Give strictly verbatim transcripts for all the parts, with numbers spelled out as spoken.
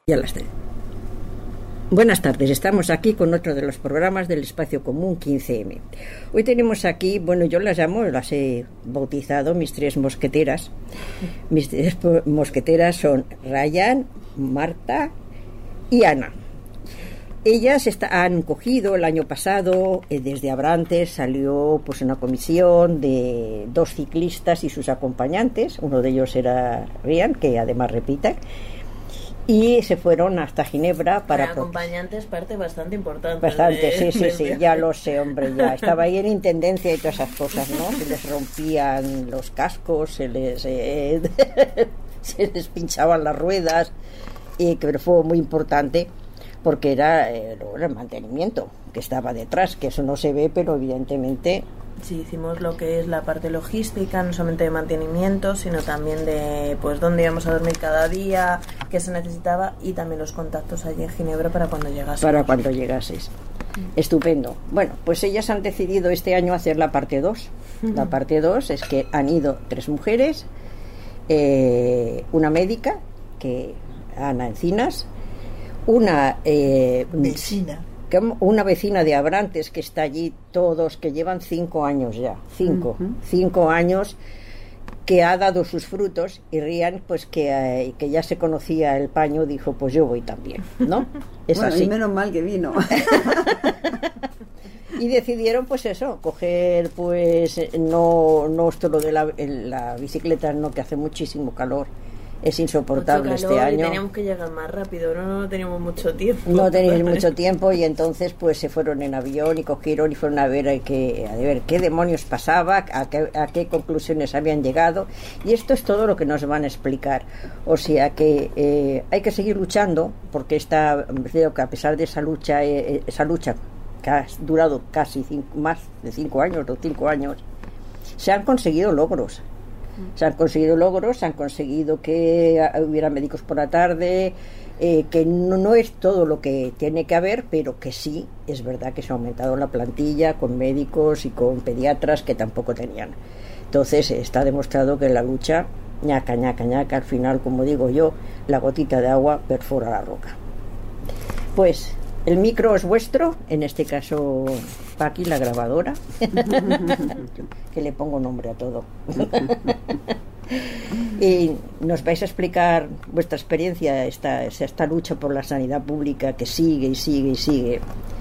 Ya las tengo. Buenas tardes, estamos aquí con otro de los programas del Espacio Común quince eme. Hoy tenemos aquí, bueno, yo las llamo, las he bautizado mis tres mosqueteras. Mis tres mosqueteras son Ryan, Marta y Ana. Ellas está, han cogido el año pasado, eh, desde Abrantes salió pues una comisión de dos ciclistas y sus acompañantes. Uno de ellos era Ryan, que además repite. Y se fueron hasta Ginebra para... Para acompañantes, parte bastante importante. Bastante, de, sí, sí, sí, ya lo sé, hombre, ya. Estaba ahí en intendencia y todas esas cosas, ¿no? Se les rompían los cascos, se les, eh, se les pinchaban las ruedas, y que fue muy importante porque era eh, el mantenimiento que estaba detrás, que eso no se ve, pero evidentemente... Sí, hicimos lo que es la parte logística, no solamente de mantenimiento, sino también de pues dónde íbamos a dormir cada día, qué se necesitaba, y también los contactos allí en Ginebra para cuando llegases. Para cuando llegases. Mm. Estupendo. Bueno, pues ellas han decidido este año hacer la parte dos. Mm. La parte dos es que han ido tres mujeres, eh, una médica, que Ana Encinas, una eh, vecina. Una vecina de Abrantes que está allí, todos que llevan cinco años ya, cinco, uh-huh. cinco años, que ha dado sus frutos, y Rian, pues que, eh, que ya se conocía el paño, dijo, pues yo voy también, ¿no? Es bueno, así. Y menos mal que vino. Y decidieron, pues eso, coger, pues, no, no esto lo de la, la bicicleta, no, que hace muchísimo calor. Es insoportable este año. Y teníamos que llegar más rápido, no, no teníamos mucho tiempo. No teníamos mucho tiempo, y entonces pues se fueron en avión y cogieron y fueron a ver a, que, a ver qué demonios pasaba, a qué, a qué conclusiones habían llegado, y esto es todo lo que nos van a explicar. O sea que eh, hay que seguir luchando, porque esta, creo que a pesar de esa lucha, eh, esa lucha que ha durado casi cinco, más de cinco años o cinco años, se han conseguido logros. Se han conseguido logros, se han conseguido que hubiera médicos por la tarde, eh, que no, no es todo lo que tiene que haber, pero que sí, es verdad que se ha aumentado la plantilla con médicos y con pediatras que tampoco tenían. Entonces está demostrado que la lucha, ñaca, ñaca, ñaca, al final, como digo yo, la gotita de agua perfora la roca. Pues el micro es vuestro, en este caso Paqui, la grabadora, que le pongo nombre a todo. Y nos vais a explicar vuestra experiencia, esta, esta lucha por la sanidad pública que sigue y sigue y sigue.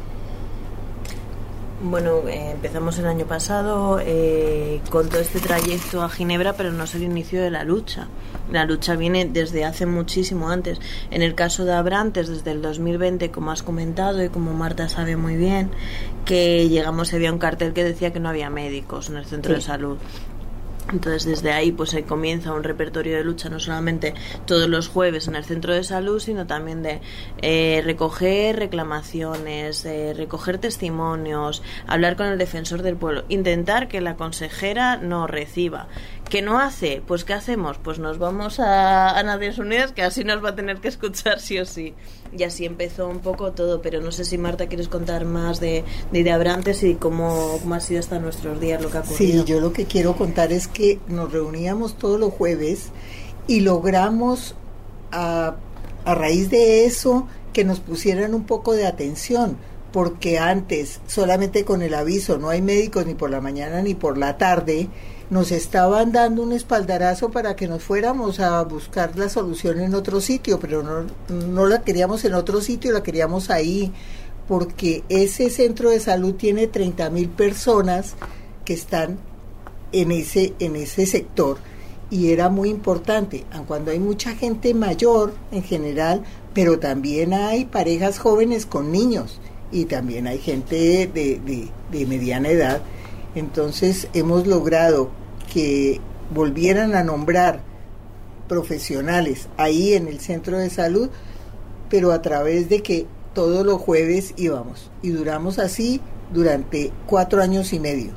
Bueno, eh, empezamos el año pasado eh, con todo este trayecto a Ginebra, pero no es el inicio de la lucha. La lucha viene desde hace muchísimo antes. En el caso de Abrantes, desde el dos mil veinte, como has comentado y como Marta sabe muy bien, que llegamos y había un cartel que decía que no había médicos en el centro sí. de salud. Entonces desde ahí pues se comienza un repertorio de lucha, no solamente todos los jueves en el centro de salud, sino también de eh, recoger reclamaciones, eh, recoger testimonios, hablar con el defensor del pueblo, intentar que la consejera no reciba. ¿Qué no hace? Pues ¿qué hacemos? Pues nos vamos a, a Naciones Unidas, que así nos va a tener que escuchar sí o sí. Y así empezó un poco todo, pero no sé si Marta quieres contar más de, de, de Abrantes y cómo, cómo ha sido hasta nuestros días lo que ha ocurrido. Sí, yo lo que quiero contar es que nos reuníamos todos los jueves y logramos a, a raíz de eso que nos pusieran un poco de atención, porque antes solamente con el aviso no hay médicos ni por la mañana ni por la tarde, nos estaban dando un espaldarazo para que nos fuéramos a buscar la solución en otro sitio, pero no, no la queríamos en otro sitio, la queríamos ahí, porque ese centro de salud tiene treinta mil personas que están en ese, en ese sector, y era muy importante, aun cuando hay mucha gente mayor en general, pero también hay parejas jóvenes con niños, y también hay gente de, de, de mediana edad. Entonces hemos logrado que volvieran a nombrar profesionales ahí en el centro de salud, pero a través de que todos los jueves íbamos, y duramos así durante cuatro años y medio.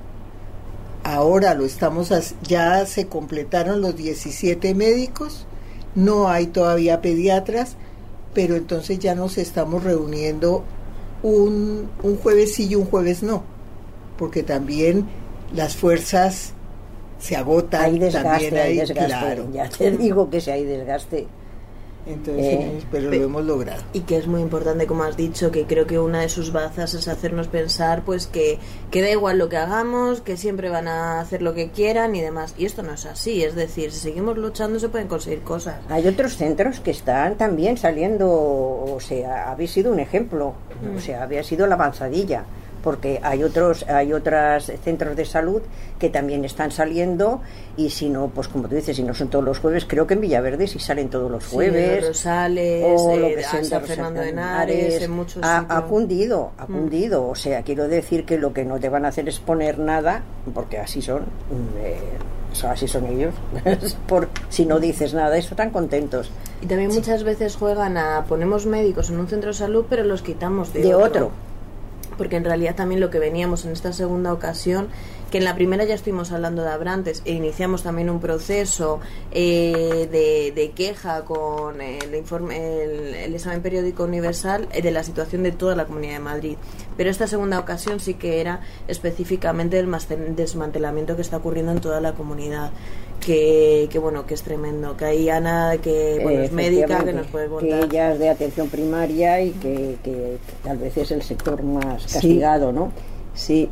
Ahora lo estamos, ya se completaron los diecisiete médicos, no hay todavía pediatras, pero entonces ya nos estamos reuniendo un, un jueves sí y un jueves no, porque también las fuerzas se agotan. Hay desgaste, también hay, hay desgaste, claro. Ya te digo que si hay desgaste. Entonces, Eh, pero pe- lo hemos logrado. Y que es muy importante, como has dicho, que creo que una de sus bazas es hacernos pensar pues que, que da igual lo que hagamos, que siempre van a hacer lo que quieran y demás. Y esto no es así, es decir, si seguimos luchando se pueden conseguir cosas. Hay otros centros que están también saliendo, o sea, habéis sido un ejemplo, Mm. o sea, había sido la avanzadilla, porque hay otros, hay otros centros de salud que también están saliendo, y si no, pues como tú dices, si no son todos los jueves, creo que en Villaverde sí salen todos los jueves. Sí, en Rosales, o lo eh, que sea en San Los Fernando de Henares, Henares, en muchos ha, sitios. ha cundido, ha cundido, o sea, quiero decir que lo que no te van a hacer es poner nada, porque así son, eh, o sea, así son ellos, por si no dices nada, eso están contentos. Y también muchas veces juegan a ponemos médicos en un centro de salud, pero los quitamos de, De otro. otro. Porque en realidad también lo que veníamos en esta segunda ocasión, que en la primera ya estuvimos hablando de Abrantes e iniciamos también un proceso eh, de, de queja con el informe, el, el examen periódico universal eh, de la situación de toda la Comunidad de Madrid. Pero esta segunda ocasión sí que era específicamente del desmantelamiento que está ocurriendo en toda la comunidad. Que, que bueno, que es tremendo, que hay Ana, que bueno, es médica, que nos puede contar. Que ella es de atención primaria y que, que, que tal vez es el sector más castigado, sí. ¿no? Sí,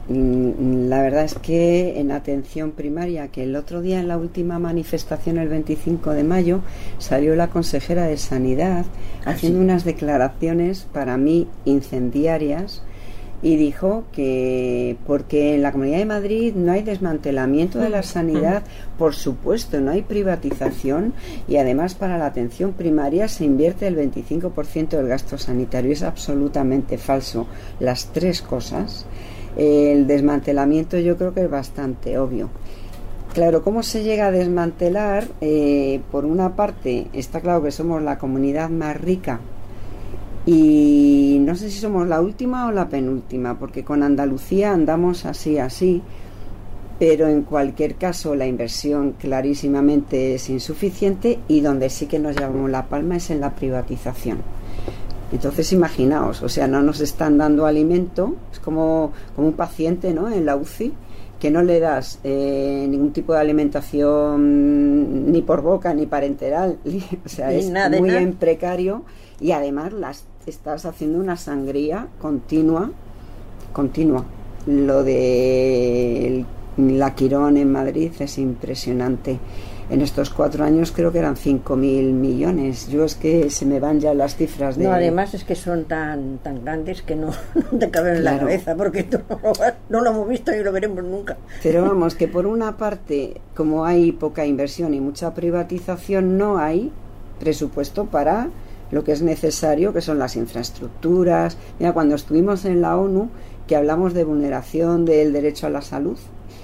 la verdad es que en atención primaria, que el otro día en la última manifestación, el veinticinco de mayo, salió la consejera de Sanidad haciendo ¿Ah, sí? unas declaraciones para mí incendiarias, y dijo que porque en la Comunidad de Madrid no hay desmantelamiento de la sanidad, por supuesto, no hay privatización, y además para la atención primaria se invierte el veinticinco por ciento del gasto sanitario. Es absolutamente falso las tres cosas. El desmantelamiento yo creo que es bastante obvio. Claro, ¿cómo se llega a desmantelar? Eh, por una parte, está claro que somos la comunidad más rica, y no sé si somos la última o la penúltima, porque con Andalucía andamos así, así, pero en cualquier caso la inversión clarísimamente es insuficiente, y donde sí que nos llevamos la palma es en la privatización. Entonces imaginaos, o sea, no nos están dando alimento, es como, como un paciente, ¿no?, en la U C I, que no le das eh, ningún tipo de alimentación ni por boca ni parenteral, o sea, es nada, muy nada. en precario, y además las estás haciendo una sangría continua, continua. Lo de la Quirón en Madrid es impresionante. En estos cuatro años creo que eran cinco mil millones. Yo es que se me van ya las cifras de... No, además es que son tan tan grandes que no, no te caben en la Claro. cabeza, porque tú no lo, has- no lo hemos visto y lo veremos nunca. Pero vamos, que por una parte, como hay poca inversión y mucha privatización, no hay presupuesto para lo que es necesario, que son las infraestructuras. Mira, cuando estuvimos en la ONU, que hablamos de vulneración del derecho a la salud,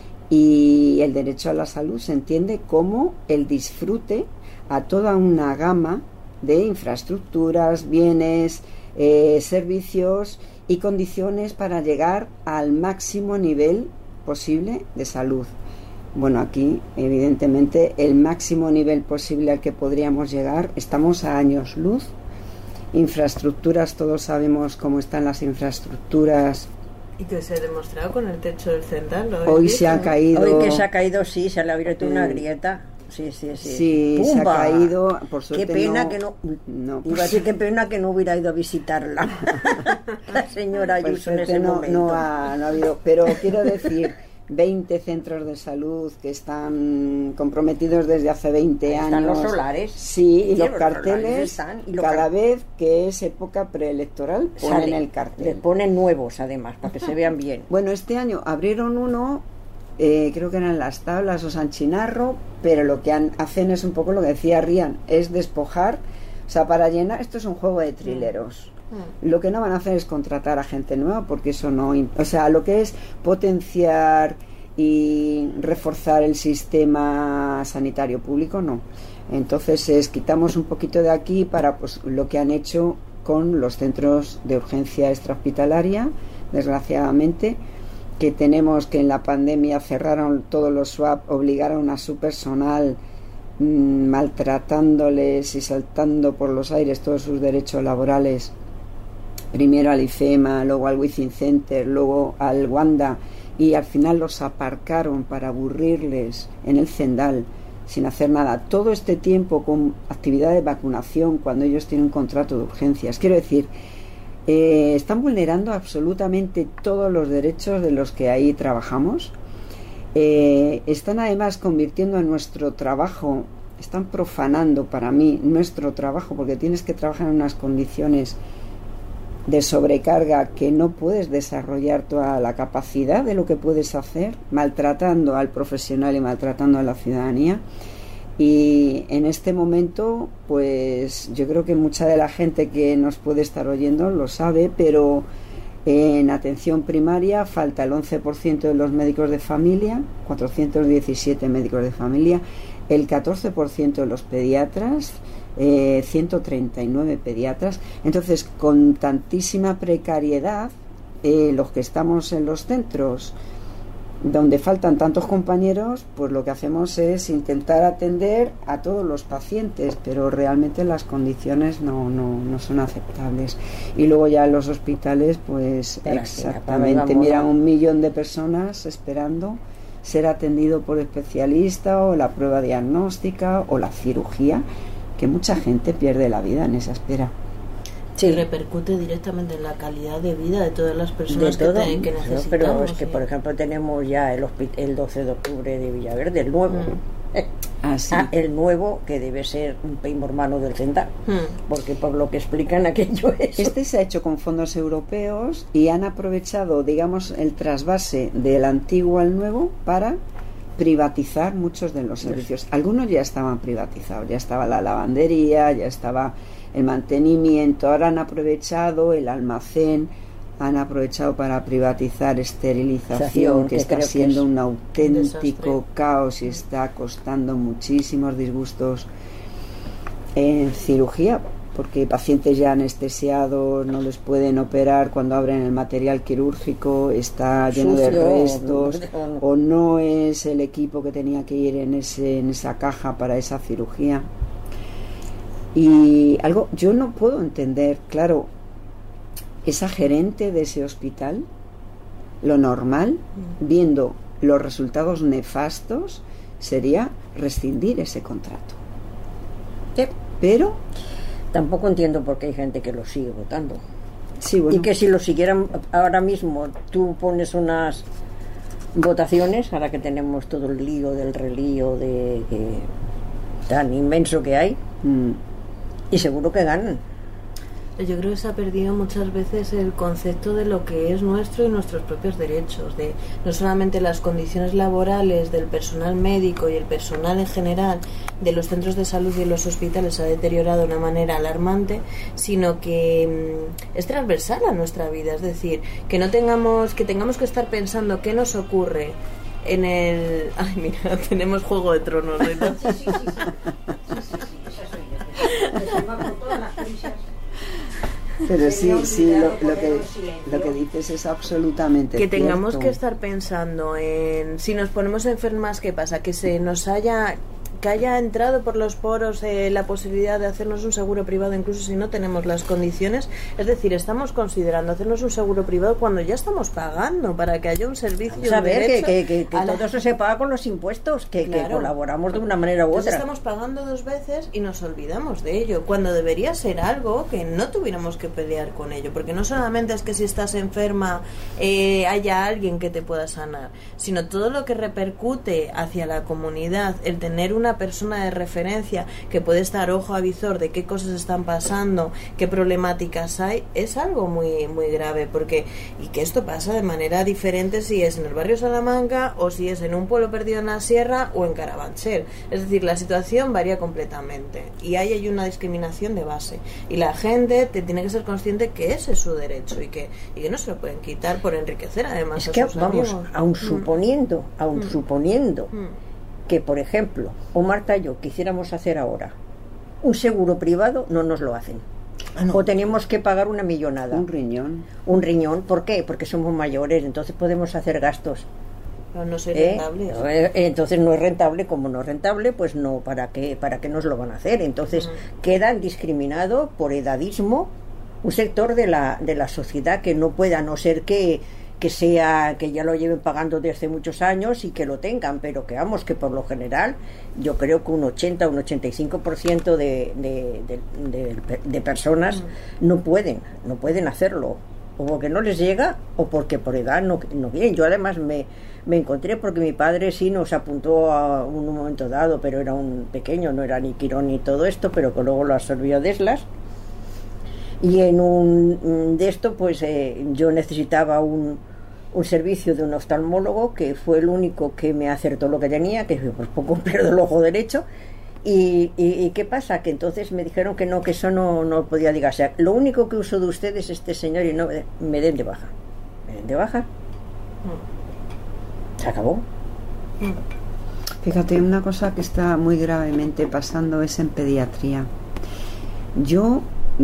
y el derecho a la salud se entiende como el disfrute a toda una gama de infraestructuras, bienes, eh, servicios y condiciones para llegar al máximo nivel posible de salud. Bueno, aquí evidentemente el máximo nivel posible al que podríamos llegar, estamos a años luz. Infraestructuras, todos sabemos cómo están las infraestructuras. Y que se ha demostrado con el techo del Cendal. ¿Lo Hoy habéis se ha visto? caído... Hoy que se ha caído, sí, se le ha abierto una Eh, grieta. Sí, sí, sí. Sí, se ha ¡Pumba! caído, por suerte Qué pena no- que no... no, Iba a decir qué pena que no hubiera ido a visitarla. La señora por Ayuso en suerte ese no, momento. no ha, no ha habido, pero quiero decir, veinte centros de salud que están comprometidos desde hace veinte Ahí años. están los solares. Sí, y Sí, los los carteles, solares están, y los cada car- vez que es época preelectoral, ponen Sale. el Le cartel. ponen nuevos, además, para que se vean bien. Bueno, este año abrieron uno, eh, creo que eran Las Tablas o San Chinarro, pero lo que han- hacen es un poco lo que decía Rian, es despojar, o sea, para llenar, esto es un juego de trileros. Mm. Lo que no van a hacer es contratar a gente nueva, porque eso no, in- o sea, lo que es potenciar y reforzar el sistema sanitario público, no. Entonces es quitamos un poquito de aquí para pues lo que han hecho con los centros de urgencia extrahospitalaria, desgraciadamente, que tenemos que en la pandemia cerraron todos los swap, obligaron a su personal, mmm, maltratándoles y saltando por los aires todos sus derechos laborales, primero al IFEMA, luego al Within Center, luego al Wanda, y al final los aparcaron para aburrirles en el Cendal, sin hacer nada, todo este tiempo con actividad de vacunación cuando ellos tienen un contrato de urgencias. Quiero decir, eh, están vulnerando absolutamente todos los derechos de los que ahí trabajamos. Eh, están además convirtiendo en nuestro trabajo, están profanando para mí nuestro trabajo, porque tienes que trabajar en unas condiciones de sobrecarga que no puedes desarrollar toda la capacidad de lo que puedes hacer, maltratando al profesional y maltratando a la ciudadanía. Y en este momento, pues yo creo que mucha de la gente que nos puede estar oyendo lo sabe, pero en atención primaria falta el once por ciento de los médicos de familia, cuatrocientos diecisiete médicos de familia, el catorce por ciento de los pediatras, Eh, ciento treinta y nueve pediatras. Entonces, con tantísima precariedad, eh, los que estamos en los centros donde faltan tantos compañeros, pues lo que hacemos es intentar atender a todos los pacientes, pero realmente las condiciones no, no, no son aceptables. Y luego ya en los hospitales, pues Pero exactamente, mira, un millón de personas esperando ser atendido por especialista, o la prueba diagnóstica o la cirugía, que mucha gente pierde la vida en esa espera. Sí, repercute directamente en la calidad de vida de todas las personas de todo, que, te, que necesitamos. Pero es que, sí. por ejemplo, tenemos ya el, el doce de octubre de Villaverde, el nuevo. Mm. Ah, sí. Ah, el nuevo, que debe ser un primo hermano del Cendal, mm. porque por lo que explican aquello es... Este se ha hecho con fondos europeos y han aprovechado, digamos, el trasvase del antiguo al nuevo para privatizar muchos de los servicios. Algunos ya estaban privatizados, ya estaba la lavandería, ya estaba el mantenimiento, ahora han aprovechado el almacén, han aprovechado para privatizar esterilización, que, que está siendo un auténtico un caos y está costando muchísimos disgustos en cirugía, porque pacientes ya anestesiados no les pueden operar cuando abren el material quirúrgico, está lleno Sucio, de restos, no, o no es el equipo que tenía que ir en ese en esa caja para esa cirugía. Y algo, yo no puedo entender, claro, esa gerente de ese hospital, lo normal, viendo los resultados nefastos, sería rescindir ese contrato. Sí. Pero tampoco entiendo por qué hay gente que lo sigue votando. Sí, bueno. Y que si lo siguieran ahora mismo, tú pones unas votaciones, ahora que tenemos todo el lío del relío de, de tan inmenso que hay, mm. y seguro que ganan. Yo creo que se ha perdido muchas veces el concepto de lo que es nuestro y nuestros propios derechos, de no solamente las condiciones laborales del personal médico y el personal en general de los centros de salud y de los hospitales se ha deteriorado de una manera alarmante, sino que mmm, es transversal a nuestra vida, es decir, que no tengamos que tengamos que estar pensando qué nos ocurre en el... Ay, mira, tenemos Juego de Tronos, ¿verdad? Sí, sí, sí, sí. Sí, sí, sí, sí, sí. Pero sí, sí, lo, lo, que, lo que dices es absolutamente que cierto. Tengamos que estar pensando en si nos ponemos enfermas, ¿qué pasa? Que se nos haya que haya entrado por los poros eh, la posibilidad de hacernos un seguro privado incluso si no tenemos las condiciones, es decir, estamos considerando hacernos un seguro privado cuando ya estamos pagando para que haya un servicio. A ver, que, que, que, que todo la... eso se paga con los impuestos, que, claro, que colaboramos de una manera u Entonces otra. Estamos pagando dos veces y nos olvidamos de ello, cuando debería ser algo que no tuviéramos que pelear con ello, porque no solamente es que si estás enferma eh, haya alguien que te pueda sanar, sino todo lo que repercute hacia la comunidad, el tener una persona de referencia que puede estar ojo a visor de qué cosas están pasando, qué problemáticas hay, es algo muy muy grave, porque y que esto pasa de manera diferente si es en el barrio Salamanca o si es en un pueblo perdido en la sierra o en Carabanchel, es decir, la situación varía completamente y ahí hay una discriminación de base y la gente te tiene que ser consciente que ese es su derecho y que, y que no se lo pueden quitar por enriquecer además es a que sus vamos, amigos. aun Mm. suponiendo aun mm. suponiendo Mm. que, por ejemplo, o Marta y yo quisiéramos hacer ahora un seguro privado, no nos lo hacen. Ah, no. O tenemos que pagar una millonada. Un riñón. Un riñón, ¿por qué? Porque somos mayores, entonces podemos hacer gastos. Pero no soy ¿Eh? rentable. Eh, entonces no es rentable, como no es rentable, pues no, ¿para qué, para qué nos lo van a hacer? Entonces uh-huh. quedan discriminados por edadismo un sector de la, de la sociedad que no pueda, a no ser que que sea, que ya lo lleven pagando desde hace muchos años y que lo tengan, pero que vamos, que por lo general yo creo que un ochenta, un ochenta y cinco por ciento de, de, de, de, de personas no pueden, no pueden hacerlo, o porque no les llega o porque por edad no, no quieren. Yo además me, me encontré porque mi padre sí nos apuntó a un momento dado, pero era un pequeño, no era ni Quirón ni todo esto, pero que luego lo absorbió Deslas. Y en un de esto pues eh, yo necesitaba un, un servicio de un oftalmólogo, que fue el único que me acertó lo que tenía, que pues poco pierdo el ojo derecho. Y, y, y qué pasa, que entonces me dijeron que no, que eso no, no podía diga, o sea, lo único que uso de ustedes es este señor y no me den de baja. Me den de baja. Se acabó. Fíjate, una cosa que está muy gravemente pasando es en pediatría. Yo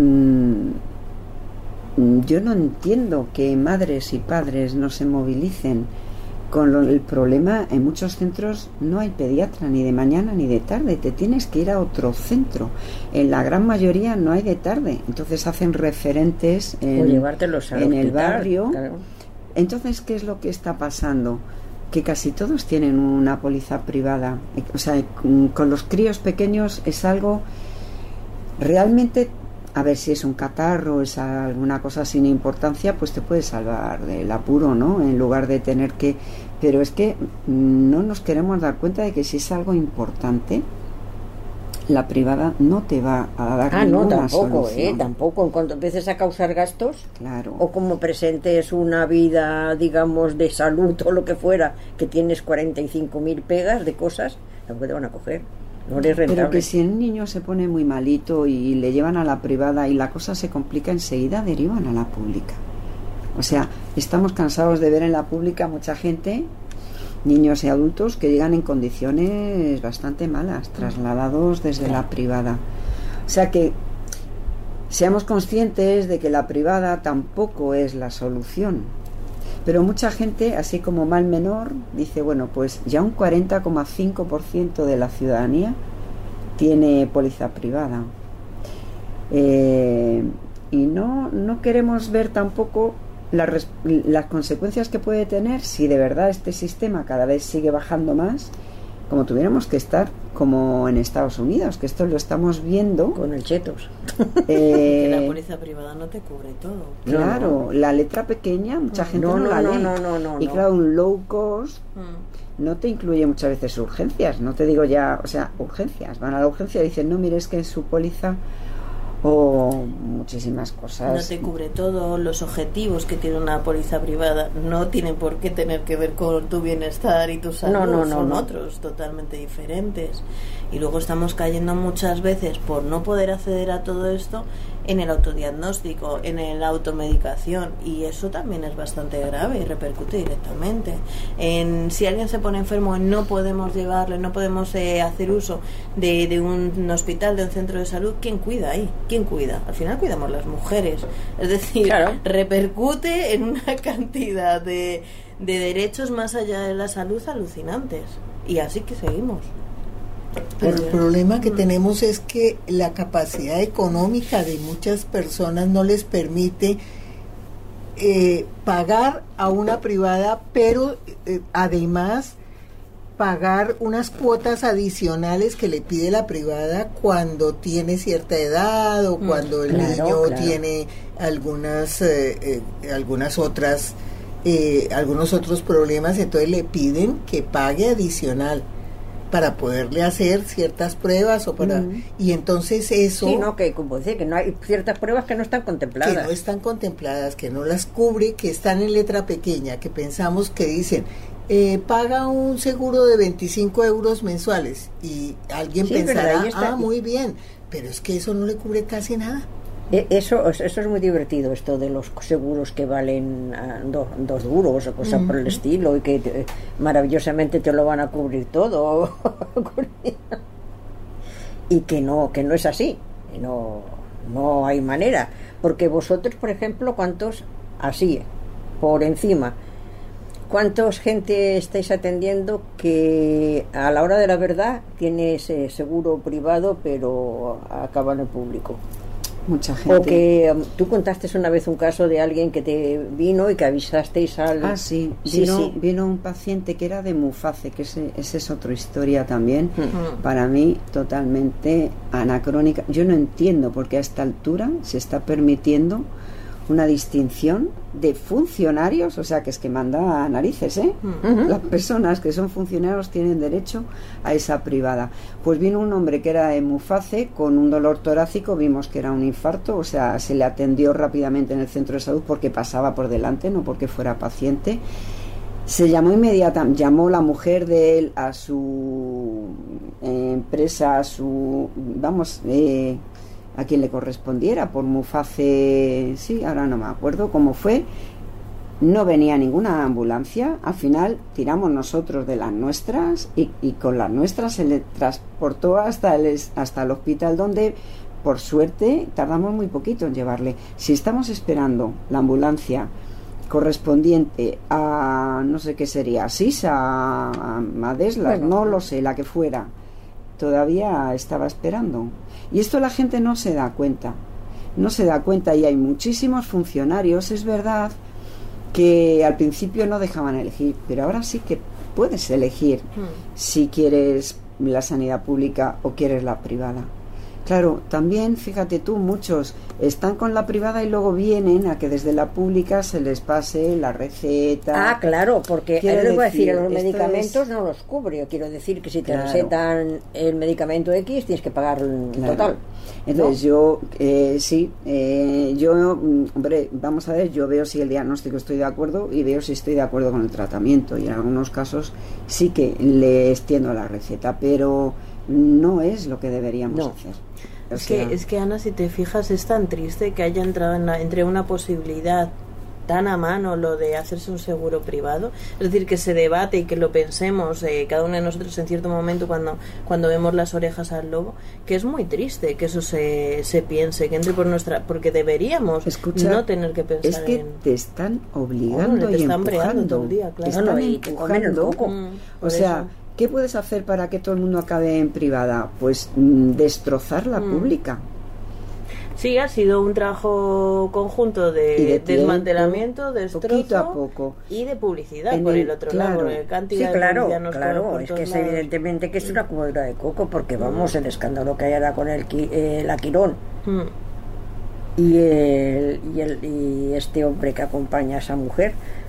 Yo no entiendo que madres y padres no se movilicen con lo, el problema. En muchos centros no hay pediatra ni de mañana ni de tarde, te tienes que ir a otro centro. En la gran mayoría no hay de tarde, entonces hacen referentes en, llevártelos al en el hospital, barrio. claro. Entonces, ¿qué es lo que está pasando? Que casi todos tienen una póliza privada. O sea, con los críos pequeños es algo realmente. A ver, si es un catarro, es alguna cosa sin importancia, pues te puede salvar del apuro, ¿no? En lugar de tener que... Pero es que no nos queremos dar cuenta de que si es algo importante, la privada no te va a dar ah, ninguna no, tampoco, solución. eh, tampoco. En cuanto empieces a causar gastos, claro, o como presentes una vida, digamos, de salud o lo que fuera, que tienes cuarenta y cinco mil pegas de cosas, tampoco te van a coger. No eres rentable. Pero que si un niño se pone muy malito y le llevan a la privada y la cosa se complica, enseguida derivan a la pública. O sea, estamos cansados de ver en la pública mucha gente, niños y adultos, que llegan en condiciones bastante malas, trasladados desde la privada. O sea que seamos conscientes de que la privada tampoco es la solución. Pero mucha gente, así como mal menor, dice, bueno, pues ya un cuarenta coma cinco por ciento de la ciudadanía tiene póliza privada. Eh, y no, no queremos ver tampoco la res- las consecuencias que puede tener si de verdad este sistema cada vez sigue bajando más, como tuviéramos que estar como en Estados Unidos, que esto lo estamos viendo con el chetos. Eh, que la póliza privada no te cubre todo. Claro, no, no. La letra pequeña mucha gente no, no, no la no, lee. no, no, no, y no. claro, un low cost Mm. no te incluye muchas veces urgencias. No te digo ya, o sea, urgencias. Van a la urgencia y dicen, no, mire, es que en su póliza o muchísimas cosas. No te cubre todo. Los objetivos que tiene una póliza privada no tienen por qué tener que ver con tu bienestar y tu salud. No, no, no, son no. otros totalmente diferentes. Y luego estamos cayendo muchas veces, por no poder acceder a todo esto, en el autodiagnóstico, en la automedicación, y eso también es bastante grave y repercute directamente. En, si alguien se pone enfermo, no podemos llevarle, no podemos eh, hacer uso de, de un, un hospital, de un centro de salud. ¿Quién cuida ahí? ¿Quién cuida? Al final cuidamos las mujeres. Es decir, claro. repercute en una cantidad de, de derechos más allá de la salud alucinantes. Y así que seguimos. Pero el problema que tenemos es que la capacidad económica de muchas personas no les permite eh, pagar a una privada, pero eh, además pagar unas cuotas adicionales que le pide la privada cuando tiene cierta edad o cuando el claro, niño claro. tiene algunas eh, eh, algunas otras eh, algunos otros problemas, entonces le piden que pague adicional para poderle hacer ciertas pruebas o para Mm. y entonces eso Sí, no, que como dice, que no hay ciertas pruebas que no están contempladas. que no están contempladas, que no las cubre, que están en letra pequeña, que pensamos que dicen eh, paga un seguro de veinticinco euros mensuales y alguien Sí, pensará, verdad, ahí está. ah, muy bien, pero es que eso no le cubre casi nada. Eh, Eso, eso es muy divertido, esto de los seguros que valen ah, do- dos duros o cosas por el estilo y que te- maravillosamente te lo van a cubrir todo y que no, que no es así, no, no hay manera, porque vosotros, por ejemplo, ¿cuántos así, por encima, cuántos gente estáis atendiendo que a la hora de la verdad tiene ese seguro privado pero acaba en el público? mucha gente. O que um, tú contaste una vez un caso de alguien que te vino y que avisasteis al... Ah, sí, sí, vino, sí. vino un paciente que era de Muface, que ese, esa es otra historia también, Mm. para mí totalmente anacrónica. Yo no entiendo por qué a esta altura se está permitiendo una distinción de funcionarios, o sea, que es que manda a narices, ¿eh? Uh-huh. Las personas que son funcionarios tienen derecho a esa privada. Pues vino un hombre que era de Muface con un dolor torácico, vimos que era un infarto, o sea, se le atendió rápidamente en el centro de salud porque pasaba por delante, no porque fuera paciente. Se llamó inmediatamente, llamó la mujer de él a su eh, empresa, a su, vamos, eh, a quien le correspondiera, por Muface, sí, ahora no me acuerdo cómo fue. No venía ninguna ambulancia, al final tiramos nosotros de las nuestras y, y con las nuestras se le transportó hasta el, hasta el hospital, donde por suerte tardamos muy poquito en llevarle. Si estamos esperando la ambulancia correspondiente a, no sé qué sería, a Sisa, a, a Deslas, bueno, no lo sé, la que fuera, todavía estaba esperando. Y esto la gente no se da cuenta, no se da cuenta, y hay muchísimos funcionarios, es verdad, que al principio no dejaban elegir, pero ahora sí que puedes elegir hmm. si quieres la sanidad pública o quieres la privada. Claro, también, fíjate tú, muchos están con la privada y luego vienen a que desde la pública se les pase la receta. Ah, claro, porque él les va a decir, los medicamentos es... no los cubre. Yo quiero decir que si te claro. recetan el medicamento X, tienes que pagar el claro. total. Entonces ¿no? yo, eh, sí, eh, yo, hombre, vamos a ver, yo veo si el diagnóstico estoy de acuerdo y veo si estoy de acuerdo con el tratamiento. Y en algunos casos sí que le extiendo la receta, pero no es lo que deberíamos no. hacer. O es, sea, que, es que, Ana, si te fijas, es tan triste que haya entrado en la, entre una posibilidad tan a mano lo de hacerse un seguro privado, es decir, que se debate y que lo pensemos eh, cada uno de nosotros en cierto momento cuando, cuando vemos las orejas al lobo, que es muy triste que eso se, se piense, que entre por nuestra, porque deberíamos Escucha, no tener que pensar es que en... te están obligando oh, te y están empujando todo el día, claro. están no, no, y empujando te mm, o sea eso. ¿Qué puedes hacer para que todo el mundo acabe en privada? Pues mm, destrozar la mm. pública. Sí, ha sido un trabajo conjunto de, de tiempo, desmantelamiento, destrozo a poco. y de publicidad en por el, el otro claro. lado. Cantidad sí, claro, de claro. Es que es evidentemente que es una comodidad de coco, porque vamos, mm. el escándalo que hay ahora con el eh, la Quirón mm. y, el, y, el, y este hombre que acompaña a esa mujer.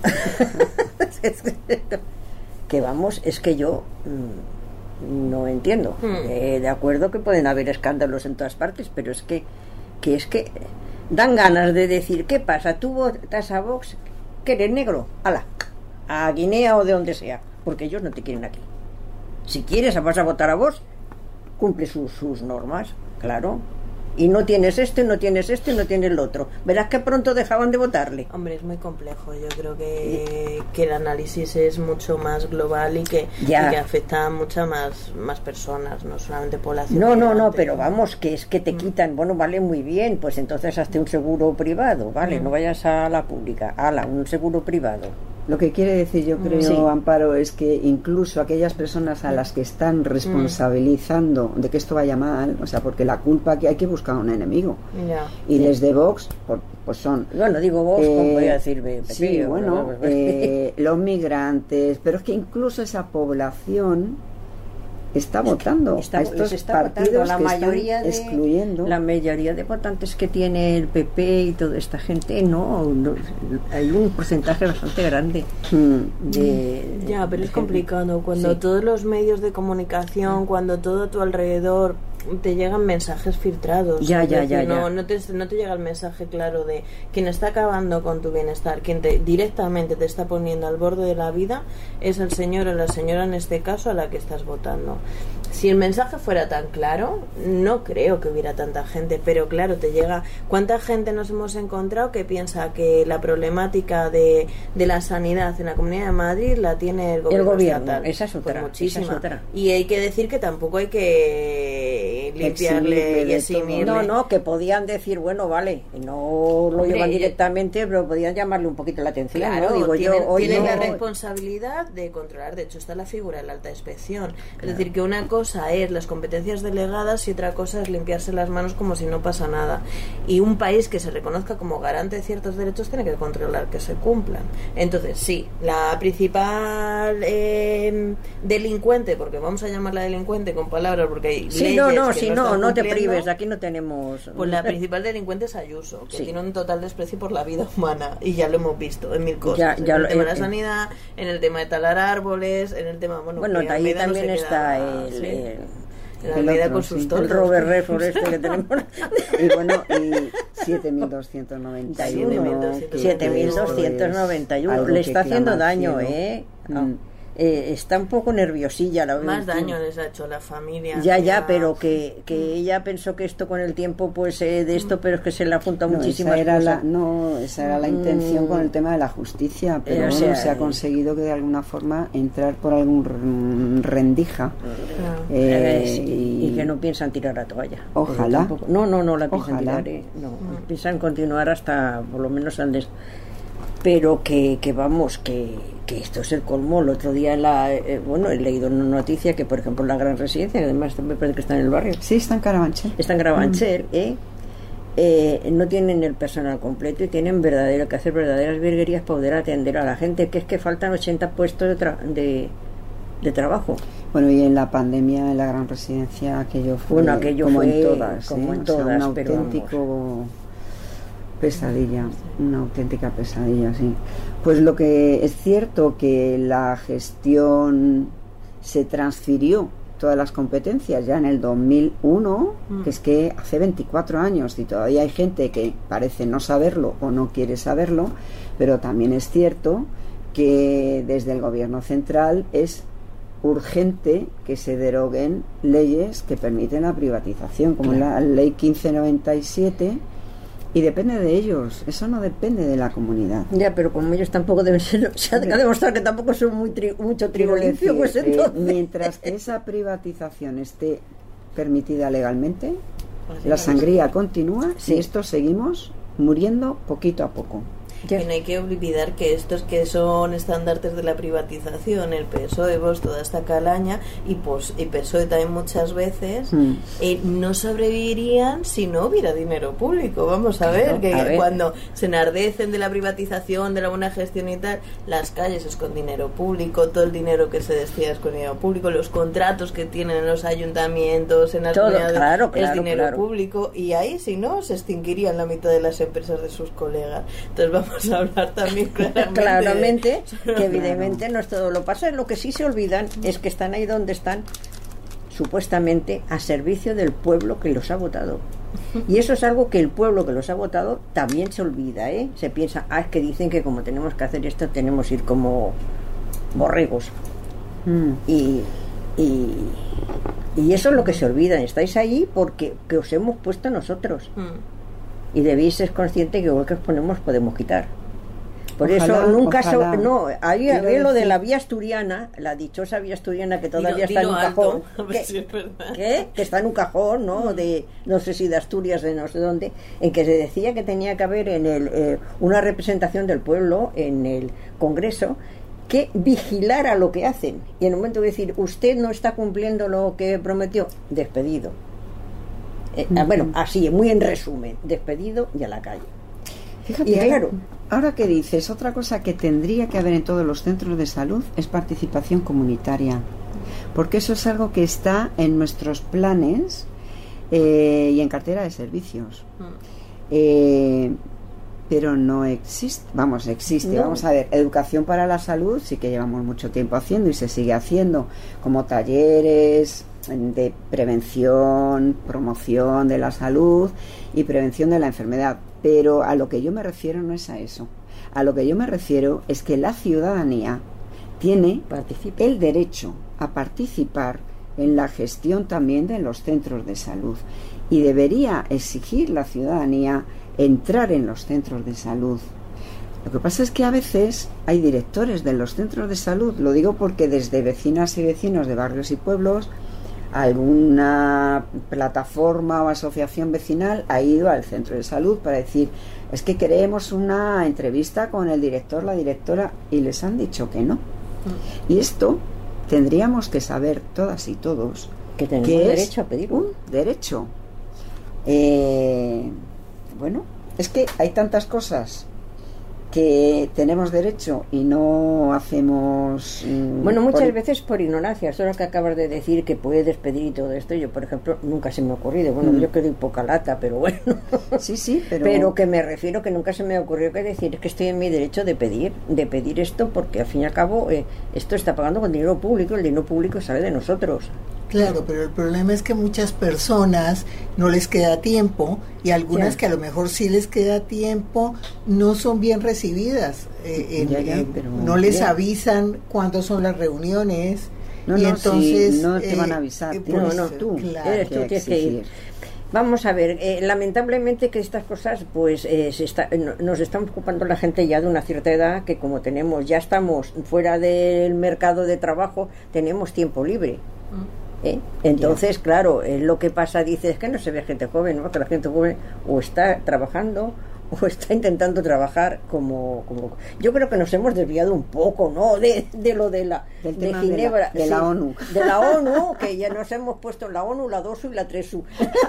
Que vamos, es que yo mmm, no entiendo. Mm. Eh, de acuerdo que pueden haber escándalos en todas partes, pero es que, que es que dan ganas de decir, ¿qué pasa? ¿Tú votas a Vox? ¿Que eres negro? ¡Hala! A Guinea o de donde sea, porque ellos no te quieren aquí. Si quieres, vas a votar a Vox, cumple sus, sus normas, claro. Y no tienes este, no tienes este, no tienes el otro. Verás que pronto dejaban de votarle. Hombre, es muy complejo. Yo creo que, que el análisis es mucho más global y que, y que afecta a muchas más, más personas, no solamente población. No, no, no, pero vamos, que es que te quitan, bueno, vale, muy bien, pues entonces hazte un seguro privado, vale, mm. no vayas a la pública, ala, un seguro privado. Lo que quiere decir, yo creo, sí. Amparo, es que incluso aquellas personas a las que están responsabilizando mm. de que esto vaya mal, o sea, porque la culpa que hay que buscar un enemigo. Yeah. Y sí. desde Vox, pues son... Bueno, digo Vox, eh, ¿cómo voy a decir? Pepillo, sí, bueno, eh, los migrantes, pero es que incluso esa población está es votando está, a estos está partidos la que mayoría están de, excluyendo. La mayoría de votantes que tiene el P P y toda esta gente, no, no hay un porcentaje bastante grande mm. de, ya, pero de es complicado cuando sí. todos los medios de comunicación, mm. cuando todo a tu alrededor te llegan mensajes filtrados. Ya, ya, decir, ya, no, ya. No, te, no te llega el mensaje claro de quien está acabando con tu bienestar, quien te, directamente te está poniendo al borde de la vida, es el señor o la señora, en este caso, a la que estás votando. Si el mensaje fuera tan claro, no creo que hubiera tanta gente, pero claro, te llega... ¿Cuánta gente nos hemos encontrado que piensa que la problemática de, de la sanidad en la Comunidad de Madrid la tiene el gobierno, el gobierno estatal? Esa es otra, pues muchísima. Esa es otra. Y hay que decir que tampoco hay que limpiarle y eximirle. No, no, que podían decir, bueno, vale, no lo llevan directamente, pero podían llamarle un poquito la atención, claro, ¿no? Digo tienen, yo, hoy tienen no... la responsabilidad de controlar. De hecho, está la figura de la alta inspección. Claro. Es decir, que una cosa es las competencias delegadas y otra cosa es limpiarse las manos como si no pasa nada. Y un país que se reconozca como garante de ciertos derechos tiene que controlar que se cumplan. Entonces, sí, la principal eh, delincuente, porque vamos a llamarla delincuente con palabras, porque hay sí, leyes no, no, que si no, no, no te cumpliendo, prives, aquí no tenemos... Pues la principal delincuente es Ayuso, que sí. tiene un total desprecio por la vida humana, y ya lo hemos visto en mil cosas, ya, ya en el lo, tema eh, de la sanidad, en el tema de talar árboles, en el tema... Bueno, bueno ahí también no está queda, el... sí. el la medida con sus el Robert Redford este que tenemos y bueno, y siete mil doscientos noventa y uno siete mil doscientos noventa y uno le está haciendo daño, ¿eh? Mm. Eh, está un poco nerviosilla la más daño les ha hecho a la familia ya ya pero que, que mm. ella pensó que esto con el tiempo pues eh, de esto pero es que se le apunta no, muchísimas esa era cosas la, no esa era la intención mm. con el tema de la justicia, pero eh, o sea, se ha conseguido que de alguna forma entrar por algún rendija ah. eh, eh, sí. y, y que no piensan tirar la toalla, ojalá no no no la piensan ojalá. tirar eh, no mm. piensan continuar hasta por lo menos al des... pero que, que vamos que que esto es el colmo. El otro día en la, eh, bueno, he leído una noticia que por ejemplo la Gran Residencia, que además me parece que está en el barrio, sí, está en Carabanchel está en Carabanchel, mm. eh, eh, no tienen el personal completo y tienen verdadero que hacer verdaderas virguerías para poder atender a la gente, que es que faltan ochenta puestos de, tra- de, de trabajo. Bueno, y en la pandemia en la Gran Residencia aquello fue bueno, aquello como fue, en todas, como ¿eh? en todas, o sea, un pero auténtico vamos. pesadilla, una auténtica pesadilla, sí. Pues lo que es cierto que la gestión se transfirió todas las competencias ya en el dos mil uno, mm. que es que hace veinticuatro años y todavía hay gente que parece no saberlo o no quiere saberlo, pero también es cierto que desde el gobierno central es urgente que se deroguen leyes que permiten la privatización, como claro. la ley quince noventa y siete. Y depende de ellos, eso no depende de la comunidad. Ya, pero como ellos tampoco deben ser, se ha demostrado que tampoco son muy tri, mucho trigo limpio, pues entonces... Eh, mientras que esa privatización esté permitida legalmente, pues la sangría continúa sí. y esto seguimos muriendo poquito a poco. Y no hay que olvidar que estos que son estandartes de la privatización, el P S O E, vos, toda esta calaña, y pues y P S O E también muchas veces, mm. eh, no sobrevivirían si no hubiera dinero público. Vamos a ver, claro, que a ver. Cuando se enardecen de la privatización, de la buena gestión y tal, las calles es con dinero público, todo el dinero que se destina es con dinero público, los contratos que tienen en los ayuntamientos, en las todo, comunidades, claro, claro, es dinero claro. público, y ahí si no, se extinguirían la mitad de las empresas de sus colegas. Entonces vamos a hablar también claramente, claramente de... que evidentemente no es todo. Lo pasa, lo que sí se olvidan es que están ahí donde están supuestamente a servicio del pueblo que los ha votado, y eso es algo que el pueblo que los ha votado también se olvida, ¿eh? Se piensa, ah, es que dicen que como tenemos que hacer esto tenemos que ir como borregos mm. y, y y eso es lo que se olvidan. Estáis ahí porque que os hemos puesto nosotros mm. y debéis ser consciente que igual que os ponemos podemos quitar. Por ojalá, eso nunca so, no, ahí había lo de la vía asturiana, la dichosa vía asturiana que todavía dilo, está dilo en un alto, cajón, que, si ¿qué? que está en un cajón, ¿no? De no sé si de Asturias, de no sé dónde, en que se decía que tenía que haber en el eh, una representación del pueblo en el Congreso que vigilara lo que hacen, y en el momento de decir usted no está cumpliendo lo que prometió, despedido. Eh, uh-huh. Bueno, así, muy en resumen, despedido y a la calle. Fíjate, y claro, ahora que dices, otra cosa que tendría que haber en todos los centros de salud es participación comunitaria, porque eso es algo que está en nuestros planes eh, y en cartera de servicios. Uh-huh. Eh, pero no existe, vamos, existe, no. Vamos a ver, educación para la salud sí que llevamos mucho tiempo haciendo y se sigue haciendo, como talleres de prevención, promoción de la salud y prevención de la enfermedad, pero a lo que yo me refiero no es a eso. A lo que yo me refiero es que la ciudadanía tiene Participa. el derecho a participar en la gestión también de los centros de salud, y debería exigir la ciudadanía entrar en los centros de salud. Lo que pasa es que a veces hay directores de los centros de salud, lo digo porque desde vecinas y vecinos de barrios y pueblos alguna plataforma o asociación vecinal ha ido al centro de salud para decir, es que queremos una entrevista con el director, la directora, y les han dicho que no. Mm. Y esto tendríamos que saber todas y todos que tenemos que derecho es a pedir un derecho. Eh, bueno, es que hay tantas cosas que tenemos derecho y no hacemos... Mmm, bueno, muchas por... veces por ignorancia. Eso es lo que acabas de decir, que puedes pedir y todo esto. Yo, por ejemplo, nunca se me ha ocurrido. Bueno, mm. yo que doy poca lata, pero bueno. Sí, sí, pero... Pero que me refiero que nunca se me ocurrió que decir que estoy en mi derecho de pedir, de pedir esto, porque al fin y al cabo eh, esto está pagando con dinero público, el dinero público sale de nosotros. Claro, pero el problema es que muchas personas no les queda tiempo y algunas ya. que a lo mejor sí les queda tiempo no son bien recibidas, eh, en, ya, ya, en, pero no les ya. avisan cuándo son las reuniones no, y no, entonces sí, no te eh, van a avisar, eh, no, no, tú, claro, eres tú tienes que ir. Vamos a ver, eh, lamentablemente que estas cosas pues eh, se está, no, nos estamos ocupando la gente ya de una cierta edad que como tenemos, ya estamos fuera del mercado de trabajo, tenemos tiempo libre. Mm. ¿Eh? Entonces, yeah. claro, eh, lo que pasa, dice, es que no se ve gente joven, ¿no? Que la gente joven o está trabajando o está intentando trabajar como, como... Yo creo que nos hemos desviado un poco, ¿no? De, de lo de la Del de tema Ginebra. De la, de la sí, ONU. De la ONU, que ya nos hemos puesto la ONU, la dos U y la tres U.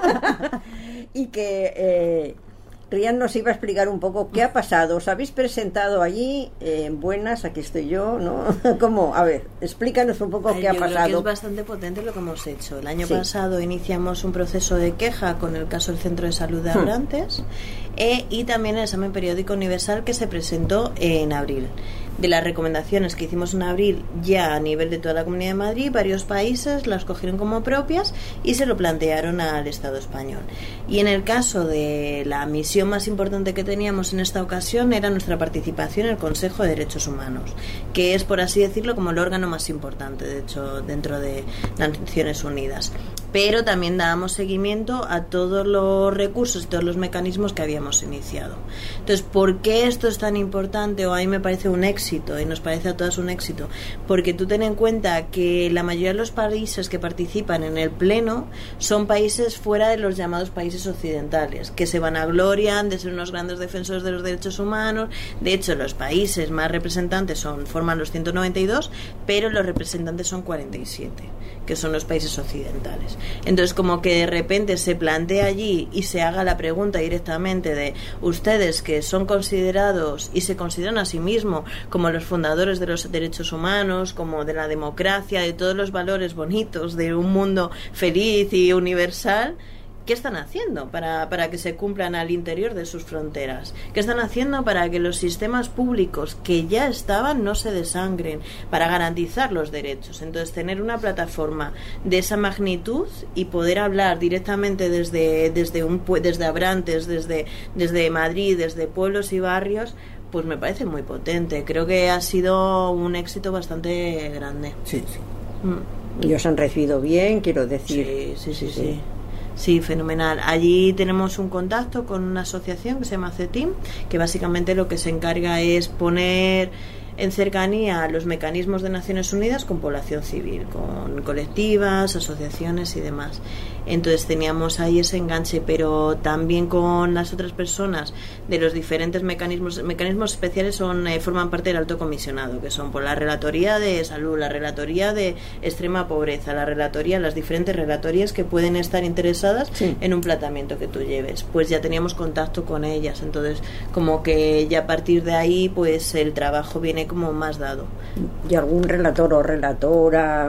Y que... Eh, Rian nos iba a explicar un poco qué ha pasado. Os habéis presentado allí en eh, buenas, aquí estoy yo, ¿no? ¿Cómo? A ver, explícanos un poco Ay, qué ha yo pasado. Creo que es bastante potente lo que hemos hecho. El año sí. pasado iniciamos un proceso de queja con el caso del Centro de Salud de Abrantes hmm. eh, y también el examen periódico universal que se presentó en abril. De las recomendaciones que hicimos en abril ya a nivel de toda la Comunidad de Madrid, varios países las cogieron como propias y se lo plantearon al Estado español. Y en el caso de la misión más importante que teníamos en esta ocasión era nuestra participación en el Consejo de Derechos Humanos, que es, por así decirlo, como el órgano más importante, de hecho, dentro de las Naciones Unidas. Pero también dábamos seguimiento a todos los recursos y todos los mecanismos que habíamos iniciado. Entonces, ¿por qué esto es tan importante? O a mí me parece un éxito y nos parece a todas un éxito, porque tú ten en cuenta que la mayoría de los países que participan en el pleno son países fuera de los llamados países occidentales, que se vanaglorian de ser unos grandes defensores de los derechos humanos. De hecho, los países más representantes son forman los ciento noventa y dos, pero los representantes son cuarenta y siete, que son los países occidentales. Entonces, como que de repente se plantea allí y se haga la pregunta directamente de ustedes, que son considerados y se consideran a sí mismos como los fundadores de los derechos humanos, como de la democracia, de todos los valores bonitos de un mundo feliz y universal, ¿qué están haciendo para, para que se cumplan al interior de sus fronteras? ¿Qué están haciendo para que los sistemas públicos que ya estaban no se desangren, para garantizar los derechos? Entonces, tener una plataforma de esa magnitud y poder hablar directamente desde, desde, un, desde Abrantes, desde, desde Madrid, desde pueblos y barrios, pues me parece muy potente. Creo que ha sido un éxito bastante grande. Sí, sí. Mm. Y os han recibido bien, quiero decir. Sí, sí, sí, sí. sí. Sí, fenomenal. Allí tenemos un contacto con una asociación que se llama CETIM, que básicamente lo que se encarga es poner en cercanía los mecanismos de Naciones Unidas con población civil, con colectivas, asociaciones y demás. Entonces teníamos ahí ese enganche, pero también con las otras personas de los diferentes mecanismos mecanismos especiales son eh, forman parte del alto comisionado, que son por la relatoría de salud, la relatoría de extrema pobreza, la relatoría, las diferentes relatorías que pueden estar interesadas sí. en un planteamiento que tú lleves. Pues ya teníamos contacto con ellas, entonces como que ya a partir de ahí pues el trabajo viene como más dado. ¿Y algún relator o relatora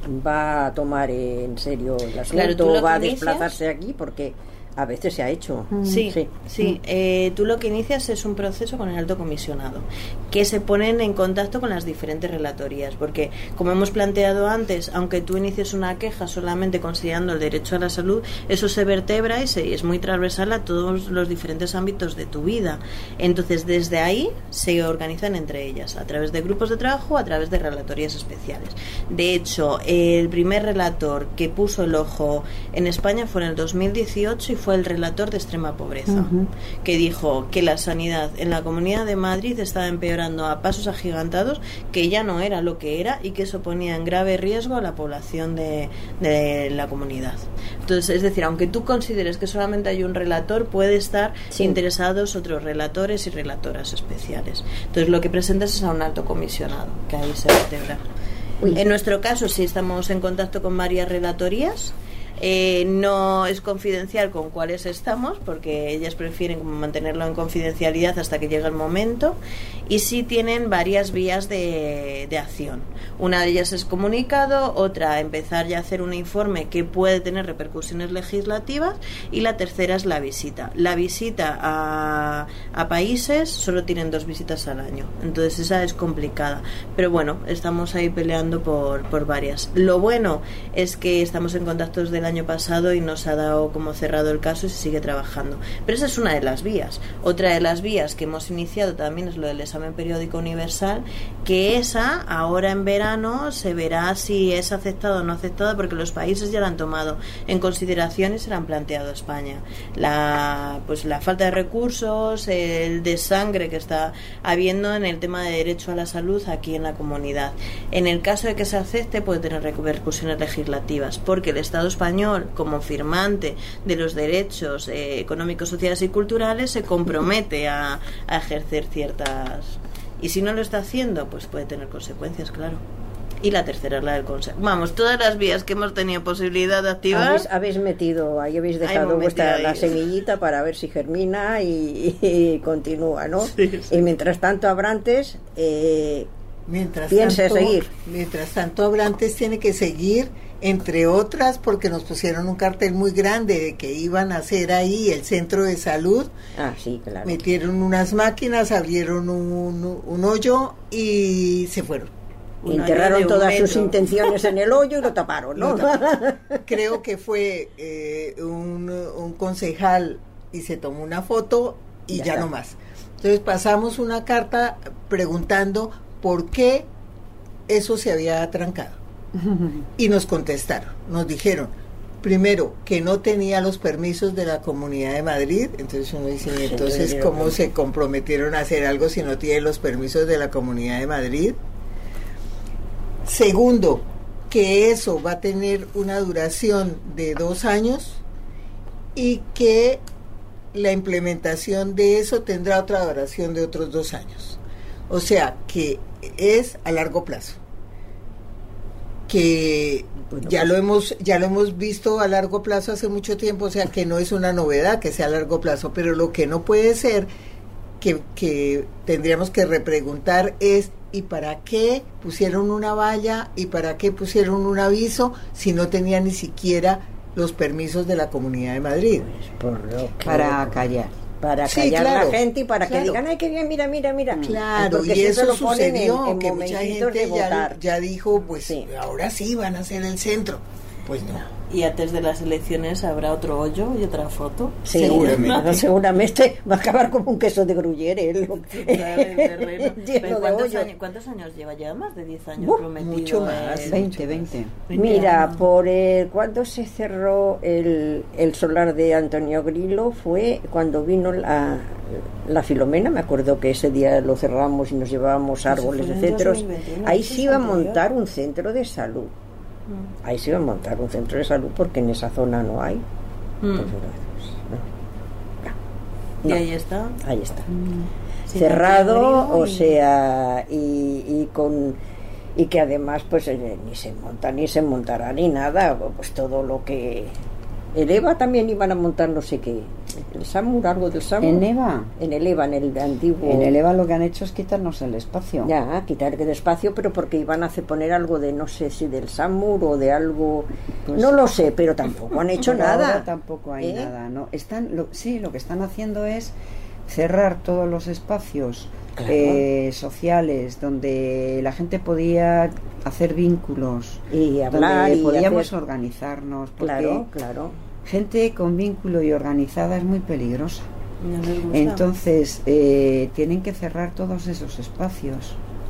va a tomar en serio el asunto, claro, va a desplazarse aquí? Porque a veces se ha hecho. Sí, sí. sí. Eh, tú lo que inicias es un proceso con el alto comisionado, que se ponen en contacto con las diferentes relatorías, porque como hemos planteado antes, aunque tú inicies una queja solamente considerando el derecho a la salud, eso se vertebra y se, es muy transversal a todos los diferentes ámbitos de tu vida. Entonces, desde ahí se organizan entre ellas, a través de grupos de trabajo, a través de relatorías especiales. De hecho, el primer relator que puso el ojo en España fue en el dos mil dieciocho y fue el relator de extrema pobreza, Uh-huh. que dijo que la sanidad en la Comunidad de Madrid estaba empeorando a pasos agigantados, que ya no era lo que era y que eso ponía en grave riesgo a la población de, de la comunidad. Entonces, es decir, aunque tú consideres que solamente hay un relator, puede estar Sí. interesados otros relatores y relatoras especiales. Entonces, lo que presentas es a un alto comisionado, que ahí se vertebra. Uy. En nuestro caso, sí estamos en contacto con varias relatorías. Eh, no es confidencial con cuáles estamos, porque ellas prefieren como mantenerlo en confidencialidad hasta que llegue el momento, y sí tienen varias vías de, de acción. Una de ellas es comunicado, otra empezar ya a hacer un informe que puede tener repercusiones legislativas, y la tercera es la visita. La visita a, a países solo tienen dos visitas al año, entonces esa es complicada, pero bueno, estamos ahí peleando por, por varias. Lo bueno es que estamos en contactos del año pasado y nos ha dado como cerrado el caso y se sigue trabajando, pero esa es una de las vías. Otra de las vías que hemos iniciado también es lo del examen periódico universal, que esa ahora en verano se verá si es aceptado o no aceptado, porque los países ya la han tomado en consideración y se la han planteado a España. La, pues la falta de recursos, el desangre que está habiendo en el tema de derecho a la salud aquí en la comunidad. En el caso de que se acepte, puede tener repercusiones legislativas, porque el Estado español, como firmante de los derechos eh, económicos, sociales y culturales, se compromete a, a ejercer ciertas, y si no lo está haciendo, pues puede tener consecuencias, claro. Y la tercera es la del consejo. Vamos, todas las vías que hemos tenido posibilidad de activar. Habéis, habéis metido, ahí habéis dejado vuestra la semillita para ver si germina y, y continúa, ¿no? Sí, sí. Y mientras tanto, Abrantes eh, Mientras piensa tanto, seguir. Mientras tanto, Abrantes tiene que seguir, entre otras, porque nos pusieron un cartel muy grande de que iban a hacer ahí el centro de salud. Ah, sí, claro. Metieron unas máquinas, abrieron un, un hoyo y se fueron. Enterraron todas sus intenciones en el hoyo y lo taparon, ¿no? Lo taparon. Creo que fue eh, un, un concejal y se tomó una foto y ya, ya no más. Entonces pasamos una carta preguntando por qué eso se había trancado. Y nos contestaron, nos dijeron, primero, que no tenía los permisos de la Comunidad de Madrid. Entonces uno dice, entonces, ¿cómo se comprometieron a hacer algo si no tienen los permisos de la Comunidad de Madrid? Segundo, que eso va a tener una duración de dos años y que la implementación de eso tendrá otra duración de otros dos años. O sea, que es a largo plazo. Que bueno, ya pues, lo hemos ya lo hemos visto a largo plazo hace mucho tiempo, o sea, que no es una novedad que sea a largo plazo, pero lo que no puede ser, que, que tendríamos que repreguntar es, ¿y para qué pusieron una valla y para qué pusieron un aviso si no tenían ni siquiera los permisos de la Comunidad de Madrid? Pues por lo que, para callar. Para sí, callar claro, a la gente y para claro. que digan, ay, qué bien, mira, mira, mira. Claro, porque y eso sucedió, en, en que mucha gente ya, ya dijo, pues sí. ahora sí van a hacer el centro. Pues no. Y antes de las elecciones habrá otro hoyo y otra foto. Sí, seguramente. Seguramente va a acabar como un queso de gruyere. ¿eh? ¿Cuántos, años, ¿Cuántos años lleva? Lleva más de diez años uh, prometido. Mucho más. El... veinte, veinte. Mira, por el, cuando se cerró el, el solar de Antonio Grillo fue cuando vino la, la Filomena. Me acuerdo que ese día lo cerramos y nos llevábamos árboles de centros. Ahí se iba a montar un centro de salud. Ahí se iba a montar un centro de salud porque en esa zona no hay. Mm. Pues, no. No. Y ahí está. Ahí está. Mm. Sí, cerrado, y... o sea, y, y con y que además pues eh, ni se monta ni se montará ni nada, pues todo lo que el EVA también iban a montar no sé qué, el SAMUR, algo del SAMUR. ¿En EVA? En el EVA, en el antiguo. En el EVA lo que han hecho es quitarnos el espacio. Ya, quitar el espacio, pero porque iban a hacer poner algo de, no sé si del SAMUR o de algo, pues, no lo sé, pero tampoco han hecho nada. Ahora tampoco hay ¿Eh? nada, ¿no? Están, lo, sí, lo que están haciendo es cerrar todos los espacios claro. eh, sociales donde la gente podía hacer vínculos y hablar donde y podíamos hacer... organizarnos, porque claro, claro. gente con vínculo y organizada es muy peligrosa. No les gusta. Entonces eh, tienen que cerrar todos esos espacios.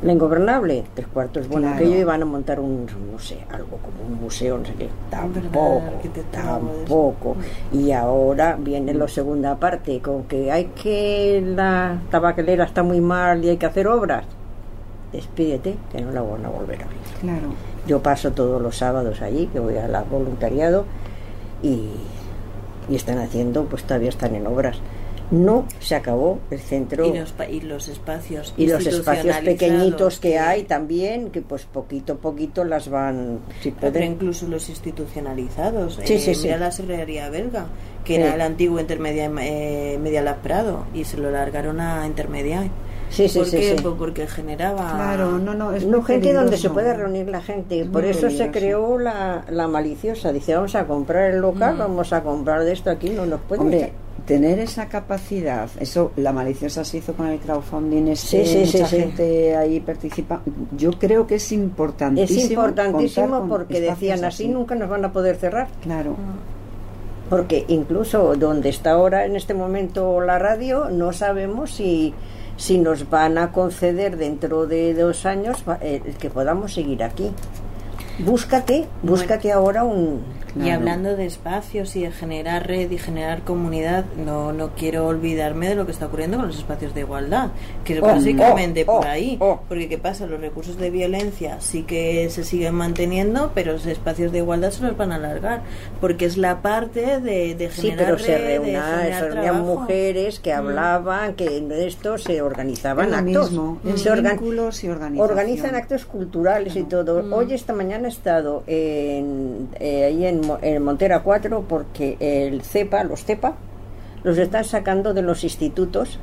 La Ingobernable, tres cuartos. Bueno, Claro. que ellos iban a montar un, no sé, algo como un museo, no sé qué. Tampoco, tampoco. Y ahora viene la segunda parte, con que hay que la tabacalera está muy mal y hay que hacer obras. Despídete, que no la van a volver a abrir. Claro. Yo paso todos los sábados allí, que voy al voluntariado, y, y están haciendo, pues todavía están en obras. No se acabó el centro. Y los, pa- y los espacios Y los espacios pequeñitos que que- hay también, que pues poquito a poquito las van, si Pero pueden. incluso los institucionalizados. Sí, eh, sí, sí. Mira la Serrería belga, que Sí. era el antiguo Intermedia eh, Media Lab Prado, y se lo largaron a Intermedia. Sí, sí, ¿Por sí, qué? sí. Pues porque generaba... Claro, no, no, es No, muy gente donde peligroso. se puede reunir la gente. Es Por muy eso se peligroso. creó la, la maliciosa. Dice, vamos a comprar el local, Mm. vamos a comprar de esto aquí, no nos pueden. Hombre, tener esa capacidad, eso la maliciosa se hizo con el crowdfunding, este, Sí, sí, sí, mucha sí. gente ahí participa. Yo creo que es importantísimo. Es importantísimo contar con porque espacios decían, así nunca nos van a poder cerrar. Claro. Porque incluso donde está ahora en este momento la radio, no sabemos si, si nos van a conceder dentro de dos años va- eh, que podamos seguir aquí. Búscate, búscate ahora un... Y Claro. hablando de espacios y de generar red y generar comunidad, no no quiero olvidarme de lo que está ocurriendo con los espacios de igualdad, que es Oh, básicamente oh, por oh, ahí. oh. Porque ¿qué pasa? Los recursos de violencia sí que se siguen manteniendo, pero los espacios de igualdad se los van a alargar, porque es la parte de, de Sí, generar pero se red, de reúna- se generar reunían trabajo. mujeres que hablaban, que en esto se organizaban Es lo actos. mismo, es se organ- vínculos y organización. organizan actos culturales y todo. Mm. Hoy esta mañana he estado en, eh, ahí en, Mo- en Montera cuatro porque el CEPA, los CEPA, los están sacando de los institutos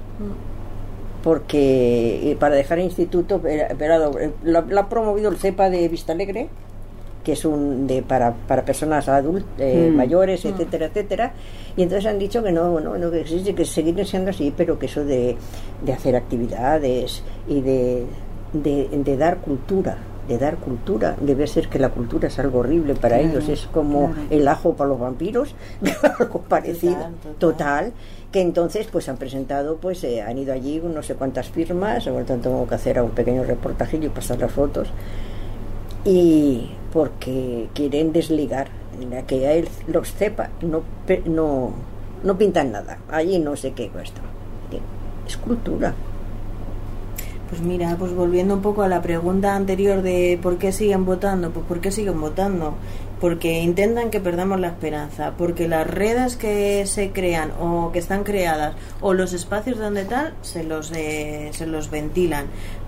porque eh, para dejar el instituto, eh, pero, eh, lo, lo ha promovido el CEPA de Vistalegre, que es un de para, para personas adultas, eh, Mm. mayores, etcétera, etcétera, y entonces han dicho que no, no, no que existe, que seguir siendo así, pero que eso de, de hacer actividades y de, de, de dar cultura, de dar cultura, debe ser que la cultura es algo horrible para Claro, ellos, es como claro. el ajo para los vampiros, algo parecido, Total, total. total, que entonces pues han presentado, pues eh, han ido allí no sé cuántas firmas, por lo tanto tengo que hacer un pequeño reportaje y pasar las fotos, y porque quieren desligar la que hay los CEPA no, pe- no no pintan nada, allí no sé qué cuesta, es cultura. Pues mira, pues volviendo un poco a la pregunta anterior de por qué siguen votando, pues ¿por qué siguen votando? Porque intentan que perdamos la esperanza, porque las redes que se crean o que están creadas o los espacios donde tal se los eh, se los ventilan,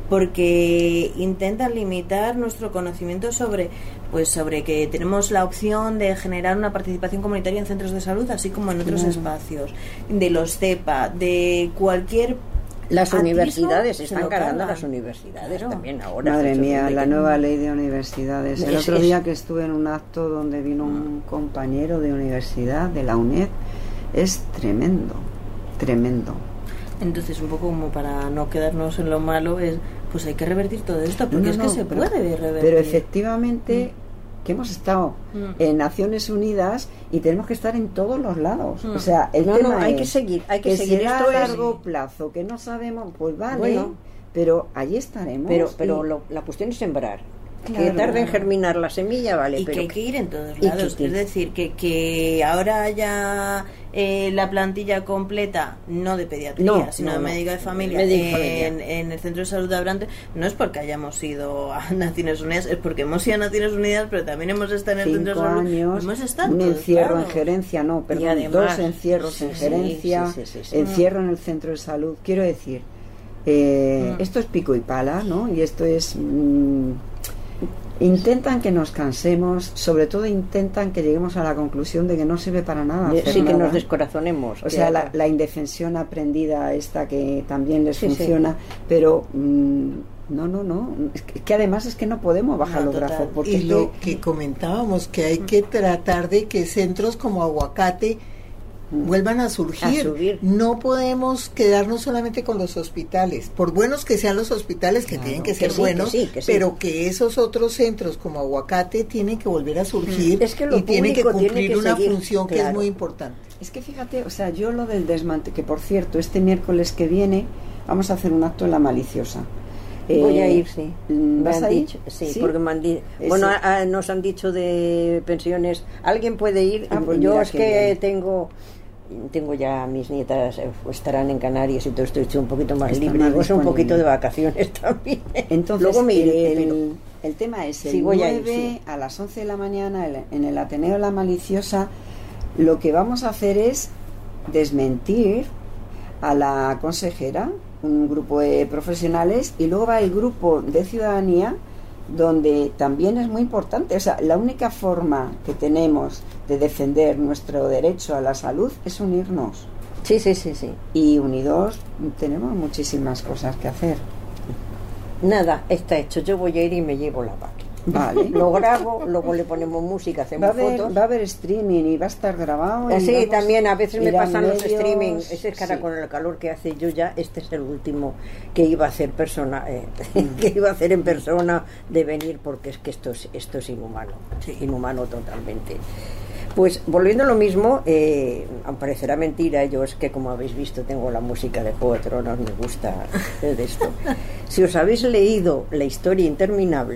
porque intentan limitar nuestro conocimiento sobre pues sobre que tenemos la opción de generar una participación comunitaria en centros de salud, así como en otros Claro. espacios, de los CEPA, de cualquier Las activismo, universidades se están lo cargando cargan. las universidades Claro. también ahora. Madre Eso mía, de la que- nueva ley de universidades. El Es- otro es- día que estuve en un acto donde vino un compañero de universidad, de la UNED, es tremendo, tremendo. Entonces, un poco como para no quedarnos en lo malo, es pues hay que revertir todo esto, porque No, es no, que se pero- puede revertir. Pero efectivamente que hemos estado Mm. en Naciones Unidas y tenemos que estar en todos los lados. Mm. O sea, el No, tema no, hay es que seguir, hay que que seguir. será Esto a es- largo plazo, que no sabemos, pues vale, Bueno. pero allí estaremos. Pero, pero y- lo- la cuestión es sembrar. Que Claro. tarde en germinar la semilla, vale. y pero que hay que ir en todos y lados. que- Es decir, que, que ahora haya eh, la plantilla completa, no de pediatría, No, sino no, de no. médica de familia, Médica de en, familia. en el Centro de Salud de Abrante, no es porque hayamos ido a Naciones Unidas, es porque hemos ido a Naciones Unidas, pero también hemos estado en el Centro de cinco Salud. años, Hemos estado en un todos encierro lados. en gerencia, no, perdón, además- dos encierros sí, en sí, gerencia, sí, sí, sí, sí. encierro en el centro de salud. Quiero decir, eh, Mm. esto es pico y pala, ¿no? Y esto es... mm, intentan que nos cansemos, sobre todo intentan que lleguemos a la conclusión de que no sirve para nada hacer sí, que nada. nos descorazonemos. O que sea, la, haga- la indefensión aprendida esta que también les Sí, sí. funciona, pero mm, no, no, no. Es que, que además es que no podemos bajar No, los total. brazos. Porque Y es lo que- que comentábamos, que hay que tratar de que centros como Aguacate vuelvan a surgir. A subir. No podemos quedarnos solamente con los hospitales, por buenos que sean los hospitales, que Claro, tienen que que ser sí, que buenos, sí, que sí. pero que esos otros centros como Aguacate tienen que volver a surgir Es que lo y tienen que público tiene cumplir que una seguir, función que es claro. muy importante. Es que fíjate, o sea, yo lo del desmante, que por cierto, este miércoles que viene vamos a hacer un acto en la maliciosa. Eh, Voy a ir, sí. Me ¿Vas han a ir? dicho, sí, ¿Sí? porque me han di- Ese- bueno, a- a- nos han dicho de pensiones. ¿Alguien puede ir? Ah, pues Yo mira es qué que bien. tengo tengo ya mis nietas eh, estarán en Canarias y todo esto, estoy un poquito más Está libre, más digo, es un disponible. poquito de vacaciones también. Entonces, Luego me iré, el, pero- el- el tema es el Sí, voy a ir, nueve sí. a las once de la mañana el- en el Ateneo La Maliciosa. Lo que vamos a hacer es desmentir a la consejera, un grupo de profesionales, y luego va el grupo de ciudadanía, donde también es muy importante. O sea, la única forma que tenemos de defender nuestro derecho a la salud es unirnos. Sí, sí, sí, sí. Y unidos tenemos muchísimas cosas que hacer. Nada, está hecho. Yo voy a ir y me llevo la máquina. Vale. Lo grabo, luego le ponemos música, Va a, hacemos haber, fotos. va a haber streaming y va a estar grabado. y Sí, vamos también a veces a me ir a pasan los medios, streaming. Ese es que ahora sí. con el calor que hace yo ya, este es el último que iba a hacer persona, eh, Mm. que iba a hacer en persona de venir, porque es que esto es, esto es inhumano, inhumano totalmente. Pues volviendo a lo mismo, eh, aunque parecerá mentira, yo es que como habéis visto tengo la música de Juego de Tronos, me gusta de esto. Si os habéis leído La historia interminable,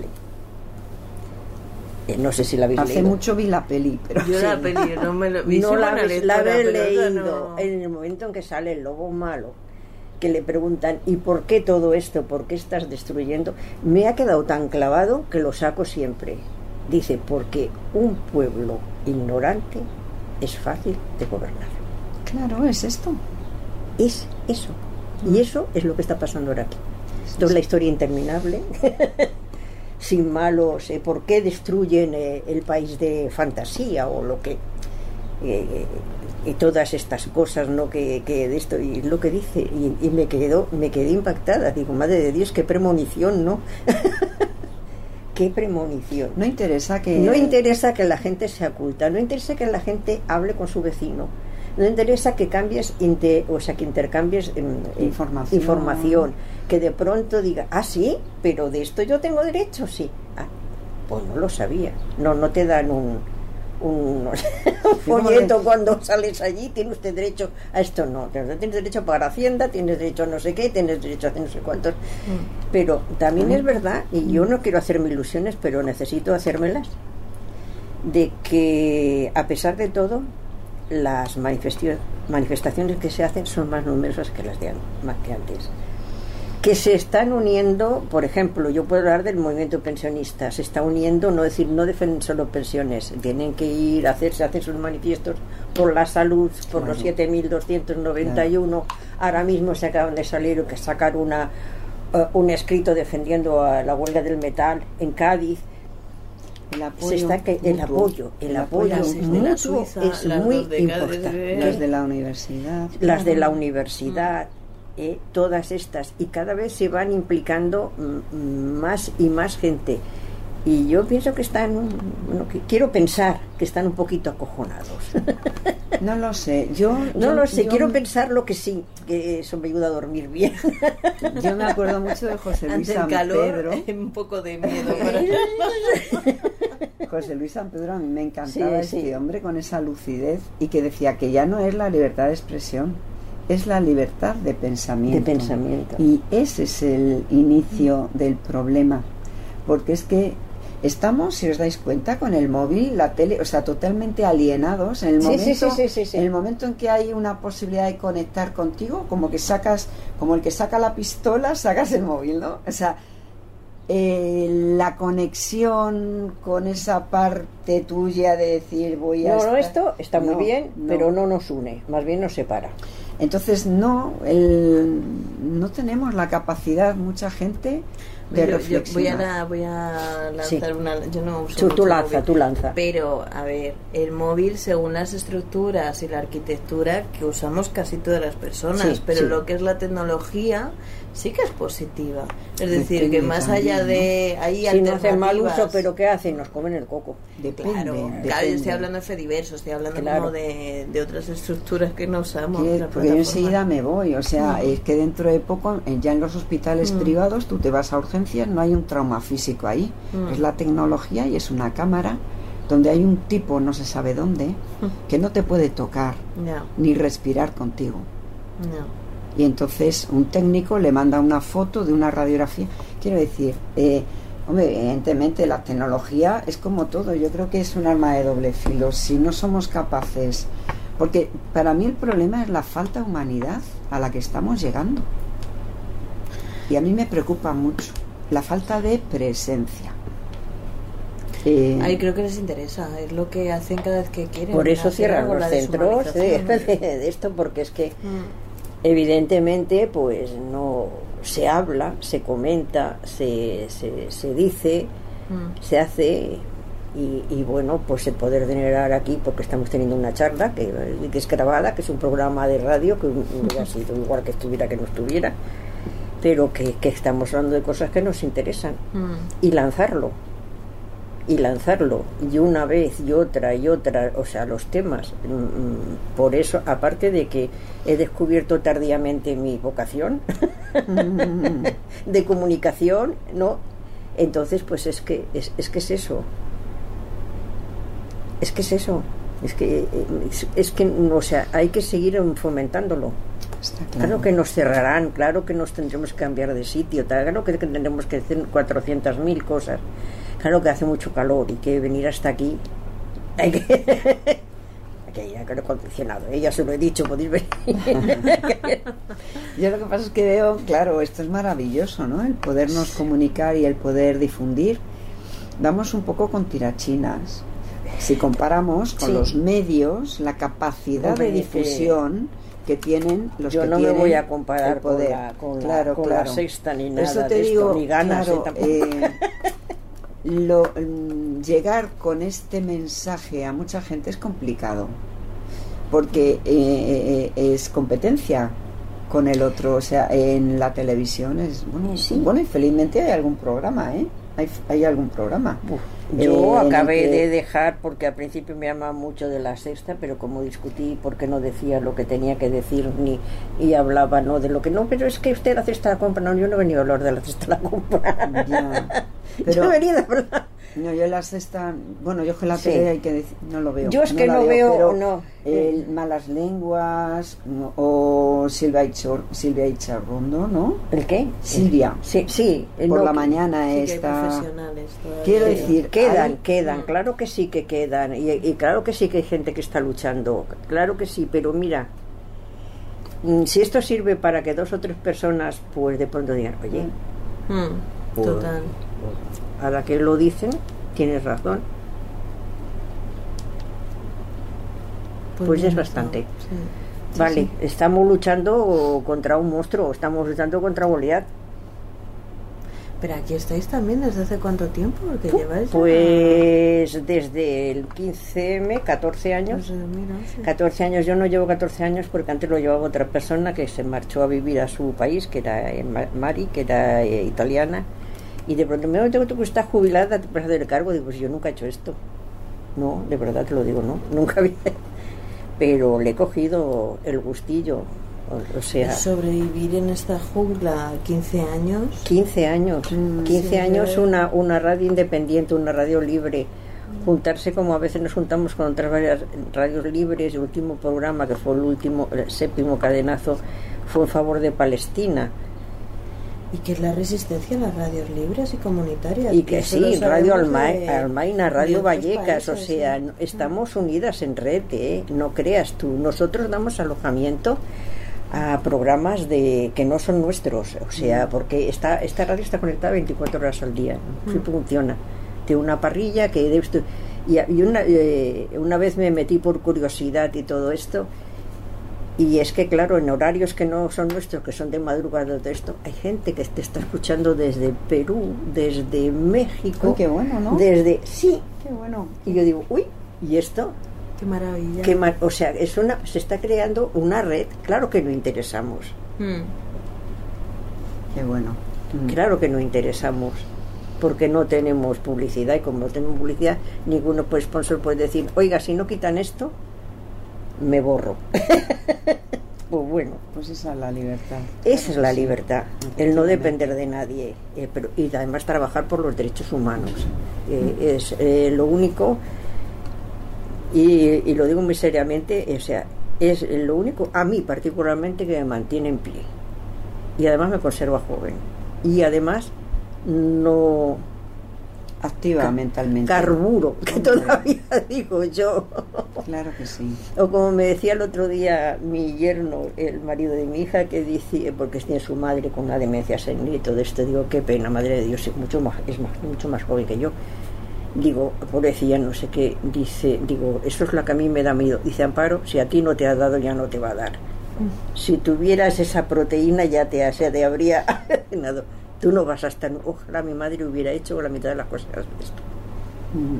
eh, no sé si la habéis Hace leído. mucho vi la peli, pero Yo sí. la peli no me lo vi. No sí, la, buena habéis- la lectura, habéis pero otra leído no. en el momento en que sale el lobo malo, que le preguntan ¿y por qué todo esto? ¿Por qué estás destruyendo? Me ha quedado tan clavado que lo saco siempre. Dice, porque un pueblo ignorante es fácil de gobernar. Claro, es esto. Es eso. Y eso es lo que está pasando ahora aquí. Esto es la historia interminable. Sin malos, eh, ¿por qué destruyen eh, el país de fantasía o lo que... Eh, y todas estas cosas, ¿no? Que, que de esto y lo que dice y, y me quedo me quedé impactada. Digo, madre de Dios, qué premonición, ¿no? Qué premonición. No interesa que... No interesa que la gente se oculta, no interesa que la gente hable con su vecino, no interesa que cambies, inter, o sea, que intercambies em, eh, Información. información, que de pronto diga, ah, sí, pero de esto yo tengo derecho, sí. Ah, pues no lo sabía. No, no te dan un, un, un folleto cuando sales allí, tiene usted derecho a esto, no, tienes derecho a pagar Hacienda, tienes derecho a no sé qué, tienes derecho a hacer no sé cuántos. Mm. Pero también mm. es verdad, y yo no quiero hacerme ilusiones, pero necesito hacérmelas, de que a pesar de todo, las manifestaciones que se hacen son más numerosas que las de más que antes. Que se están uniendo, por ejemplo, yo puedo hablar del movimiento pensionista, se está uniendo, no decir, no defienden solo pensiones, tienen que ir a hacerse, hacer sus manifiestos por la salud, por claro. Los siete mil doscientos noventa y uno, claro. Ahora mismo se acaban de salir, que sacar una uh, un escrito defendiendo a la huelga del metal en Cádiz. El apoyo, se está que, el apoyo, el, el apoyo, apoyo mutuo Suiza, es muy importante. Las de la universidad. Las de la universidad. Eh, todas estas, y cada vez se van implicando m- más y más gente, y yo pienso que están, bueno, que quiero pensar que están un poquito acojonados. No lo sé, yo no yo, lo sé, yo, quiero pensar lo que sí, que eso me ayuda a dormir bien. Yo me acuerdo mucho de José Luis San Pedro. Un poco de miedo. José Luis San Pedro, a mí me encantaba sí, este sí. hombre con esa lucidez, y que decía que ya no es la libertad de expresión, es la libertad de pensamiento. De pensamiento. Y ese es el inicio del problema, porque es que estamos, si os dais cuenta, con el móvil, la tele, o sea, totalmente alienados. En el sí, momento, sí, sí, sí, sí, sí. en el momento en que hay una posibilidad de conectar contigo, como que sacas, como el que saca la pistola, sacas el móvil, ¿no? O sea, eh, la conexión con esa parte tuya de decir voy a no, estar... no, esto está muy no, bien, no. pero no nos une, más bien nos separa. Entonces no, el, no tenemos la capacidad, mucha gente, de yo, reflexionar. Yo voy, a la, voy a lanzar sí. una... Yo no uso tú, mucho tú lanza, móvil, tú lanza. Pero, a ver, el móvil, según las estructuras y la arquitectura que usamos casi todas las personas, sí, pero sí. lo que es la tecnología sí que es positiva. Es decir, Depende que más también, allá de... Hay si no hacen mal uso, alternativas. pero ¿qué hacen? Nos comen el coco. Depende, Claro, depende. claro, yo estoy hablando de Fediverso, estoy hablando Claro. como de, de otras estructuras que no usamos. Que, la porque yo plataforma. enseguida me voy, o sea, Mm. es que dentro de poco, eh, ya en los hospitales Mm. privados, tú te vas a urgencias, no hay un trauma físico ahí, Mm. es la tecnología y es una cámara donde hay un tipo, no se sabe dónde, Mm. que no te puede tocar No, ni respirar contigo. no. y entonces un técnico le manda una foto de una radiografía. Quiero decir, eh, hombre, evidentemente la tecnología es como todo, yo creo que es un arma de doble filo. Si no somos capaces, porque para mí el problema es la falta de humanidad a la que estamos llegando, y a mí me preocupa mucho la falta de presencia. Eh, Ahí creo que les interesa, es lo que hacen cada vez que quieren. Por eso cierran los centros de, de, de esto, porque es que mm. evidentemente pues no se habla, se comenta, se, se, se dice, mm. se hace, y, y bueno, pues el poder generar aquí, porque estamos teniendo una charla que, que es grabada, que es un programa de radio que hubiera sido igual que estuviera que no estuviera, pero que, que estamos hablando de cosas que nos interesan, mm. y lanzarlo y lanzarlo y una vez y otra y otra, o sea, los temas. Mm, por eso, aparte de que he descubierto tardíamente mi vocación de comunicación, ¿no? Entonces, pues es que es, es que es eso. Es que es eso. Es que es, es que, o sea, hay que seguir fomentándolo. Está claro. Claro que nos cerrarán, claro que nos tendremos que cambiar de sitio, claro que tendremos que hacer cuatrocientas mil cosas. Claro que hace mucho calor y que venir hasta aquí hay que, hay que ir a aire acondicionado, ¿eh? Ya se lo he dicho, podéis venir. Yo lo que pasa es que veo, claro, esto es maravilloso, ¿no? El podernos comunicar y el poder difundir. Vamos un poco con tirachinas. Si comparamos con sí. los medios, la capacidad Hombre, de difusión que tienen los yo que no tienen me voy a comparar el poder. con la, con claro, la, con claro. la sexta ni nada Eso te de digo, esto, ni ganas claro, eh, Lo, llegar con este mensaje a mucha gente es complicado, porque eh, eh, es competencia con el otro, o sea, en la televisión es bueno, sí. bueno y felizmente hay algún programa, ¿eh? Hay, hay algún programa. Uf, yo eh, acabé que... de dejar, porque al principio me llamaba mucho de la sexta, pero como discutí porque no decía lo que tenía que decir ni y hablaba no de lo que no, pero es que usted la cesta la compra, no, yo no he venido a hablar de la cesta la compra. Ya. Pero, yo he venido a hablar. No, yo la sexta, bueno, yo que la tele sí. hay que decir, no lo veo. Yo es que no, no veo, pero no. El Malas Lenguas no, o Silvia Ichor, Silvia Icharrondo, ¿no? ¿El qué? Silvia. Sí, sí. Por no, la mañana sí está. Quiero decir, quedan, hay... quedan, claro que sí que quedan y, y claro que sí que hay gente que está luchando, claro que sí, pero mira, si esto sirve para que dos o tres personas, pues de pronto digan, oye, mm, pues, total. A la que lo dicen, tienes razón. Pues, pues ya es bastante. Sí. Sí, vale, sí. Estamos luchando contra un monstruo, estamos luchando contra Goliat. Pero aquí estáis también, ¿desde hace cuánto tiempo? Porque Puh, lleváis pues a... desde el quince eme, catorce años. Pues, mira, sí. catorce años, yo no llevo catorce años porque antes lo llevaba otra persona que se marchó a vivir a su país, que era Mari, que era eh, italiana. Y de pronto me dijo, tú estás jubilada, te puedes hacer cargo. Digo, pues yo nunca he hecho esto. No, de verdad te lo digo, no, nunca había. Pero le he cogido el gustillo. O, o sea, sobrevivir en esta jungla quince años. quince años, mm, quince sí, años, una, una radio independiente, una radio libre. Mm. Juntarse como a veces nos juntamos con otras varias radios libres. El último programa, que fue el último, el séptimo cadenazo, fue en favor de Palestina. Y que es la resistencia a las radios libres y comunitarias. Y que sí, Radio Alma, de, Almaina, Radio Vallecas, países, o sea, sí. Estamos unidas en red, ¿eh? No creas tú. Nosotros damos alojamiento a programas de que no son nuestros, o sea, porque esta, esta radio está conectada veinticuatro horas al día, ¿no? Sí, funciona. Tiene una parrilla que debes tú, y, y una, eh, una vez me metí por curiosidad y todo esto. Y es que, claro, en horarios que no son nuestros, que son de madrugada, todo esto, hay gente que te está escuchando desde Perú, desde México. Uy, qué bueno, ¿no? Desde, sí. Qué bueno. Y yo digo, uy, ¿y esto? Qué maravilla. Qué mar- o sea, es una, se está creando una red, claro que no interesamos. Mm. Qué bueno. Mm. Claro que no interesamos, porque no tenemos publicidad, y como no tenemos publicidad, ninguno pues, sponsor puede decir, oiga, si no quitan esto, me borro. Pues bueno, pues esa es la libertad. Esa claro es la sí. libertad, el no depender de nadie, eh, pero, y además trabajar por los derechos humanos. Eh, mm. Es eh, lo único, y, y lo digo muy seriamente, o sea, es lo único, a mí particularmente, que me mantiene en pie. Y además me conserva joven. Y además no... activa ca- mentalmente. Carburo, que todavía digo yo. Claro que sí. O como me decía el otro día mi yerno, el marido de mi hija, que dice, porque tiene su madre con una demencia senil y todo esto, digo, qué pena, madre de Dios, es mucho más, es más, mucho más joven que yo. Digo, pobrecilla, no sé qué, dice, digo, eso es lo que a mí me da miedo. Dice, Amparo, si a ti no te ha dado, ya no te va a dar. Si tuvieras esa proteína, ya te, se te habría dado. Tú no vas a estar, ojalá mi madre hubiera hecho la mitad de las cosas que has visto. Mm.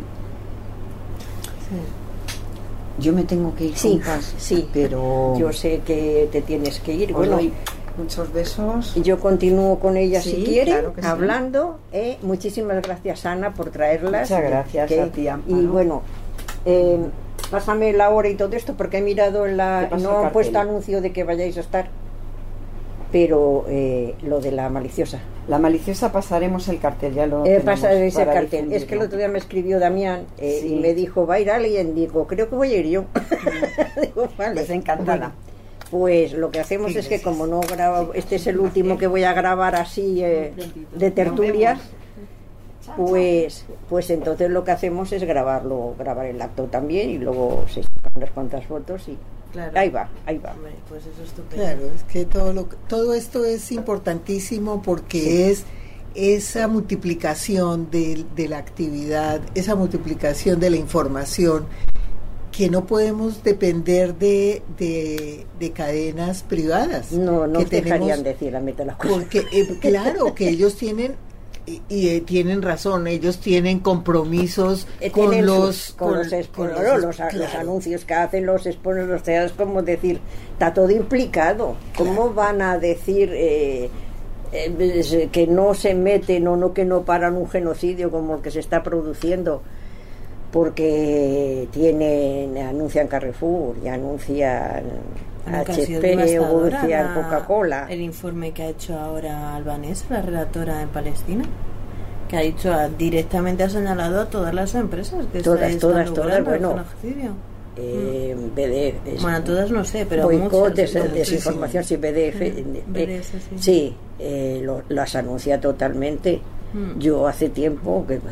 Yo me tengo que ir, Sí, compas, sí, pero yo sé que te tienes que ir. os Bueno, doy muchos besos. yo continúo con ella Sí, si quiere, claro que sí. hablando. Eh, muchísimas gracias, Ana, por traerlas. Muchas gracias Que- a ti, Amparo. Y bueno, eh, pásame la hora y todo esto, porque he mirado en la... Te paso No el han cartel. puesto anuncio de que vayáis a estar, pero eh, lo de la maliciosa. La maliciosa pasaremos el cartel, ya lo Eh, tenemos pasa ese para cartel. difundirlo. Es que el otro día me escribió Damián eh, Sí. y me dijo, ¿va a ir alguien? Digo, creo que voy a ir yo. Digo, vale. Pues encantada. Pues lo que hacemos Sí, es que gracias. como no grabo, este es el último que voy a grabar así eh, de tertulias, pues pues entonces lo que hacemos es grabarlo, grabar el acto también y luego se sacan unas cuantas fotos y Claro. ahí va, ahí va. Hombre, pues eso es estupendo. Claro, es que todo lo todo esto es importantísimo porque Sí. es esa multiplicación de, de la actividad, esa multiplicación de la información, que no podemos depender de, de, de cadenas privadas. No, no que os dejarían tenemos- decir la mitad de las cosas. Porque, eh, claro, que ellos tienen, y, y, eh, tienen razón, ellos tienen compromisos Eh, con tienen los... sus- con los, expo- con no, los- los, a- los claro. anuncios que hacen, los exponen, los teatros, como decir, está todo implicado. ¿Cómo van a decir eh, eh, es, que no se meten o no que no paran un genocidio como el que se está produciendo? Porque tienen, anuncian Carrefour y anuncian Bueno, que ha sido H P o devastadora anuncian la- Coca-Cola. El informe que ha hecho ahora Albanese, la relatora en Palestina, que ha dicho ah, directamente ha señalado a todas las empresas que Todas, están todas, logrando todas, el bueno. genocidio. Eh, B D F, es- Bueno, todas no sé, pero boicot, muchas, des- sí, desinformación, sí, B D F, Sí, eh, B D F, sí. sí, eh, lo- las anuncia totalmente. Mm. Yo hace tiempo que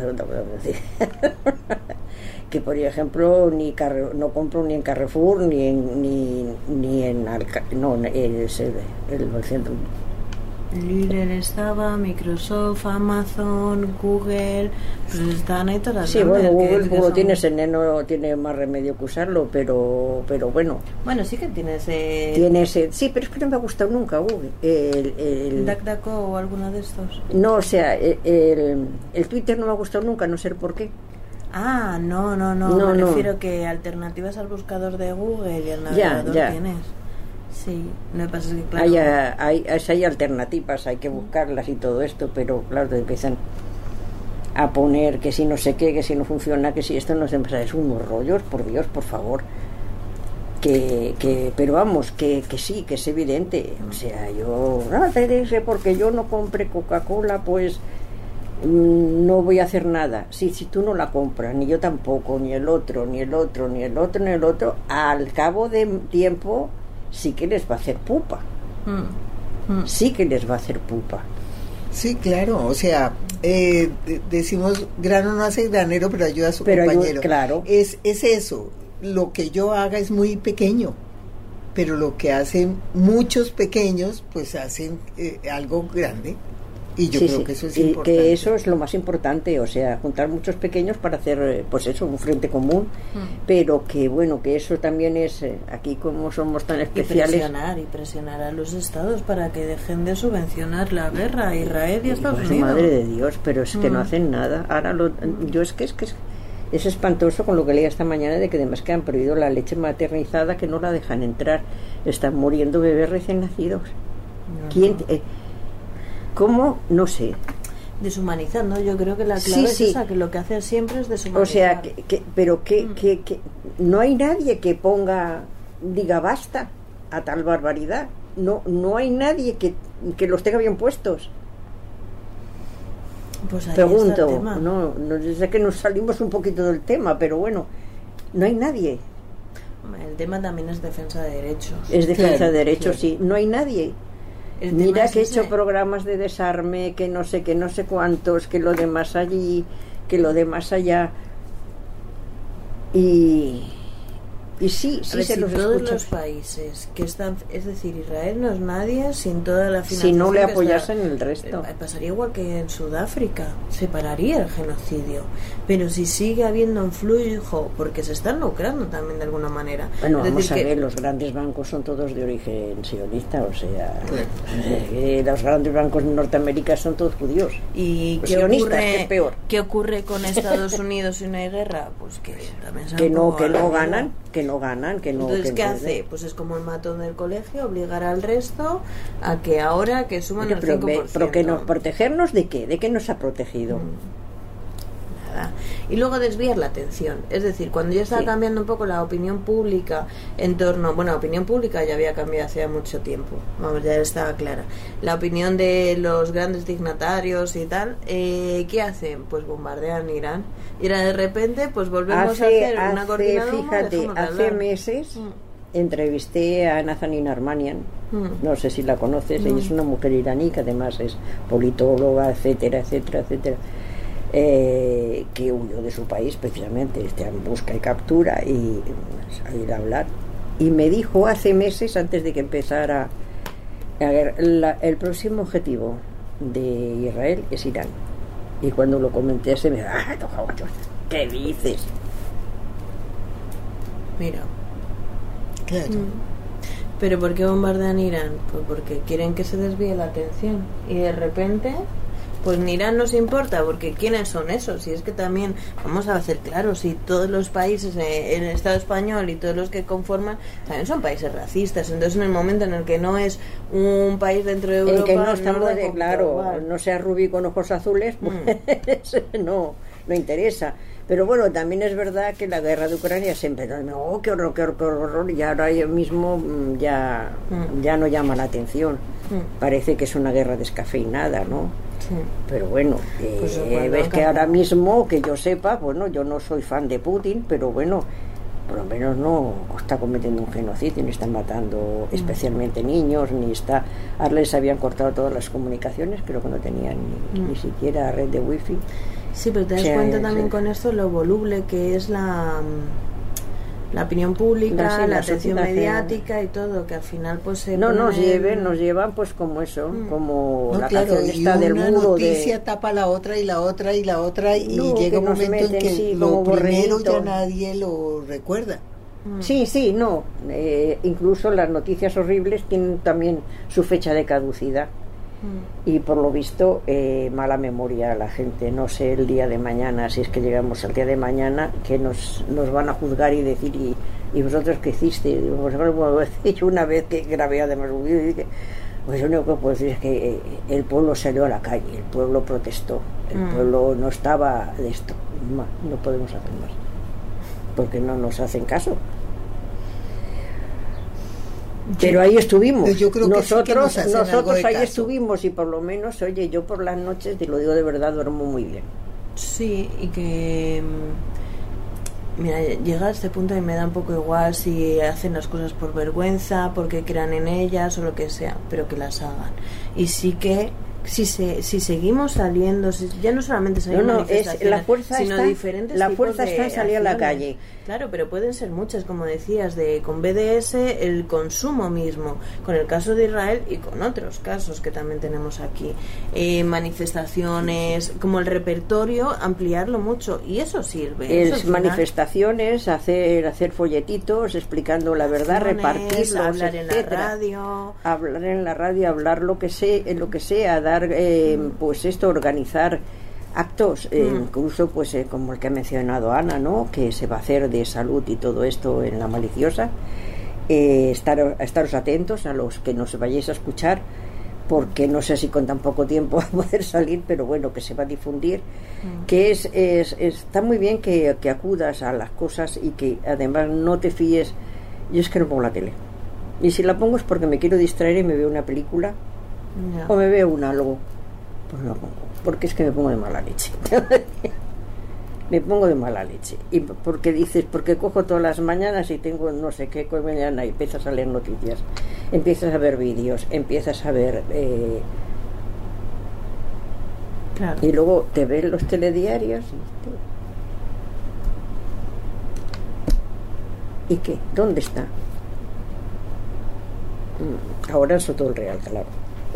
que por ejemplo ni Carre- no compro ni en Carrefour ni en ni, ni en Alca- no es el, el, el centro. Lidl estaba, Microsoft, Amazon, Google, pues estaban ahí todas las Sí, grandes, bueno, que- Google que como son- tiene ese neno tiene más remedio que usarlo, pero pero bueno, Bueno, sí que tienes eh, tiene ese, sí, pero es que no me ha gustado nunca Google. El, el- DuckDuckGo o alguno de estos. no, o sea, el, el, el Twitter no me ha gustado nunca, no sé por qué. Ah, no, no, no, No, me no. refiero que alternativas al buscador de Google y el Ya, navegador ya. tienes. Sí, lo que pasa es que claro. Hay, ah, hay, hay, hay alternativas, hay que buscarlas y todo esto, pero claro, te empiezan a poner que si no sé qué, que si no funciona, que si esto no se empieza, es unos rollos, por Dios, por favor. Que, que, pero vamos, que, que sí, que es evidente. O sea, yo, no, te dice, porque yo no compré Coca-Cola, pues mm, no voy a hacer nada. Sí, si tú no la compras, ni yo tampoco, ni el otro, ni el otro, ni el otro, ni el otro, al cabo de tiempo sí que les va a hacer pupa. Mm, mm. Sí que les va a hacer pupa. Sí, claro, o sea, eh, de- decimos grano no hace granero, pero ayuda a su Pero ayuda- compañero. claro. Es, es eso, lo que yo haga es muy pequeño, pero lo que hacen muchos pequeños, pues hacen eh, algo grande. Y yo Sí, creo sí. que eso es Y importante. que eso es lo más importante, o sea, juntar muchos pequeños para hacer, eh, pues eso, un frente común, Mm. pero que bueno, que eso también es, eh, aquí como somos tan Y especiales, presionar, y presionar a los estados para que dejen de subvencionar la guerra a Israel y a Estados pues, Unidos. madre de Dios, pero es que no Mm. hacen nada. Ahora lo, yo es que es que es, es espantoso con lo que leí esta mañana de que además que han prohibido la leche maternizada, que no la dejan entrar, están muriendo bebés recién nacidos. No, ¿Quién? no. eh, ¿Cómo? No sé. Deshumanizando, yo creo que la Sí, clave sí. es esa, que lo que hace siempre es deshumanizar. O sea, que, que- pero que, Mm. que, que no hay nadie que ponga, diga basta a tal barbaridad. No, no hay nadie que, que los tenga bien puestos. Pues ahí está el Pregunto, tema. no, no sé que nos salimos un poquito del tema, pero bueno, no hay nadie. el tema también es defensa de derechos. Es defensa Claro, de derechos, claro. sí. No hay nadie. El tema Mira es que he ese. hecho programas de desarme, que no sé, que no sé cuántos, que lo demás allí, que lo demás allá. Y, y sí, A sí ver, se si los todos escucha. los países que están, es decir, Israel no es nadie sin toda la financiación. Si no le que está- apoyasen el resto. Eh, pasaría igual que en Sudáfrica, se pararía el genocidio. Pero si sigue habiendo un flujo, porque se están lucrando también de alguna manera. Bueno, Es vamos decir, a que- ver, los grandes bancos son todos de origen sionista, o sea, eh, los grandes bancos de Norteamérica son todos judíos. ¿Y Los qué sionistas, ocurre, que es peor. qué ocurre con Estados Unidos si no hay guerra? Pues que también se Que han no, poco que a la no mierda. ganan, que no ganan, que no. Entonces, que ¿qué no- hace? Pues es como el matón del colegio, obligar al resto a que ahora que suman Oye, el pero, cinco por me- ciento. pero que nos, ¿protegernos de qué? ¿De qué nos ha protegido? Nada. Y luego desviar la atención. Es decir, cuando ya estaba Sí. cambiando un poco la opinión pública en torno... Bueno, la opinión pública ya había cambiado hace mucho tiempo. Vamos, ya estaba clara. La opinión de los grandes dignatarios y tal, eh, ¿qué hacen? Pues bombardean Irán. Y ahora de repente, pues volvemos Hace, a hacer una hace, cortina de humo, fíjate, dejamos de hace hablar. meses Mm. entrevisté a Nazanin Armanian, Mm. no sé si la conoces, No. ella es una mujer iraní que además es politóloga, etcétera, etcétera, etcétera, eh, que huyó de su país precisamente, está en busca y captura y pues, a ir a hablar. Y me dijo hace meses, antes de que empezara a ver, la- el próximo objetivo de Israel es Irán. Y cuando lo comenté se me ¡ah, ¿qué dices? Mira. Claro. ¿Pero por qué bombardean Irán? Pues porque quieren que se desvíe la atención. Y de repente, pues ni Irán nos importa, porque ¿quiénes son esos? Y es que también, vamos a hacer claro, si todos los países, eh, el Estado español y todos los que conforman, también son países racistas. Entonces, en el momento en el que no es un país dentro de Europa, En que no nos estamos da de un claro, poquito igual. no sea rubí con ojos azules, pues no, no interesa. Pero bueno, también es verdad que la guerra de Ucrania siempre, oh, qué horror, qué horror, qué horror, y ahora yo mismo mm, ya, Mm. ya no llama la atención. Mm. Parece que es una guerra descafeinada, ¿no? Sí. Pero bueno, eh, Pues cuando ves que acaba- ahora mismo, que yo sepa, bueno, yo no soy fan de Putin, pero bueno, por lo menos no está cometiendo un genocidio, ni está matando especialmente niños, ni está... Ahora les habían cortado todas las comunicaciones, creo que no tenían ni, Mm. ni siquiera red de wifi. Sí, pero te das Sí, cuenta sí. también con esto lo voluble que es la, la opinión pública, La- sí, la, la atención sociedad, mediática y todo, que al final pues se No nos pone- lleven, nos llevan pues como eso, Mm. como No, la claro, canción y esta del una muro noticia de... tapa la otra y la otra y la otra y No, llega que un nos momento en meten, que sí, lo como primero ya borreguito. nadie lo recuerda. Mm. Sí, sí, no. Eh, incluso las noticias horribles tienen también su fecha de caducidad. Mm. Y por lo visto, eh, mala memoria a la gente. No sé el día de mañana, si es que llegamos al día de mañana, que nos, nos van a juzgar y decir, ¿y, y vosotros qué hiciste? Y digo, pues bueno, yo una vez que grabé además un vídeo, y dije, pues lo único que puedo decir es que eh, el pueblo salió a la calle, el pueblo protestó, el Mm. pueblo no estaba de esto. Ma, no podemos hacer más, porque no nos hacen caso. Pero ahí estuvimos. Pues yo creo que sí que nosotros nos hacen algo nosotros de ahí caso. estuvimos y por lo menos, oye, yo por las noches, te lo digo de verdad, duermo muy bien. Sí, y que mm, mira, llega a este punto y me da un poco igual si hacen las cosas por vergüenza, porque crean en ellas o lo que sea, pero que las hagan. Y sí que si se, si seguimos saliendo, si, ya no solamente salir No, no, es- manifestaciones, la fuerza sino está- diferentes la tipos fuerza de está en salir a la acciones. calle. Claro, pero pueden ser muchas, como decías, de con B D S, el consumo mismo, con el caso de Israel y con otros casos que también tenemos aquí. Eh, manifestaciones, como el repertorio, ampliarlo mucho, y eso sirve. eso al Es final- manifestaciones, hacer hacer folletitos explicando la verdad, acciones, repartirlos, hablar en la etcétera. radio. Hablar en la radio, hablar lo que sé, lo que sea, dar eh, pues esto, organizar actos, eh, Mm. incluso pues eh, como el que ha mencionado Ana, ¿no? Que se va a hacer de salud y todo esto en la maliciosa. Eh, estar, estaros atentos a los que nos vayáis a escuchar, porque no sé si con tan poco tiempo va a poder salir, pero bueno, que se va a difundir, Mm. que es, es está muy bien que, que acudas a las cosas y que además no te fíes. Yo es que no pongo la tele, y si la pongo es porque me quiero distraer y me veo una película Ya. o me veo un algo, pues lo pongo, porque es que me pongo de mala leche. me pongo de mala leche. Y porque dices, porque cojo todas las mañanas y tengo no sé qué mañana y empiezas a leer noticias, empiezas a ver vídeos, empiezas a ver... Eh, claro. Y luego te ves los telediarios y... ¿Y qué? ¿Dónde está? Ahora en Soto del Real, claro.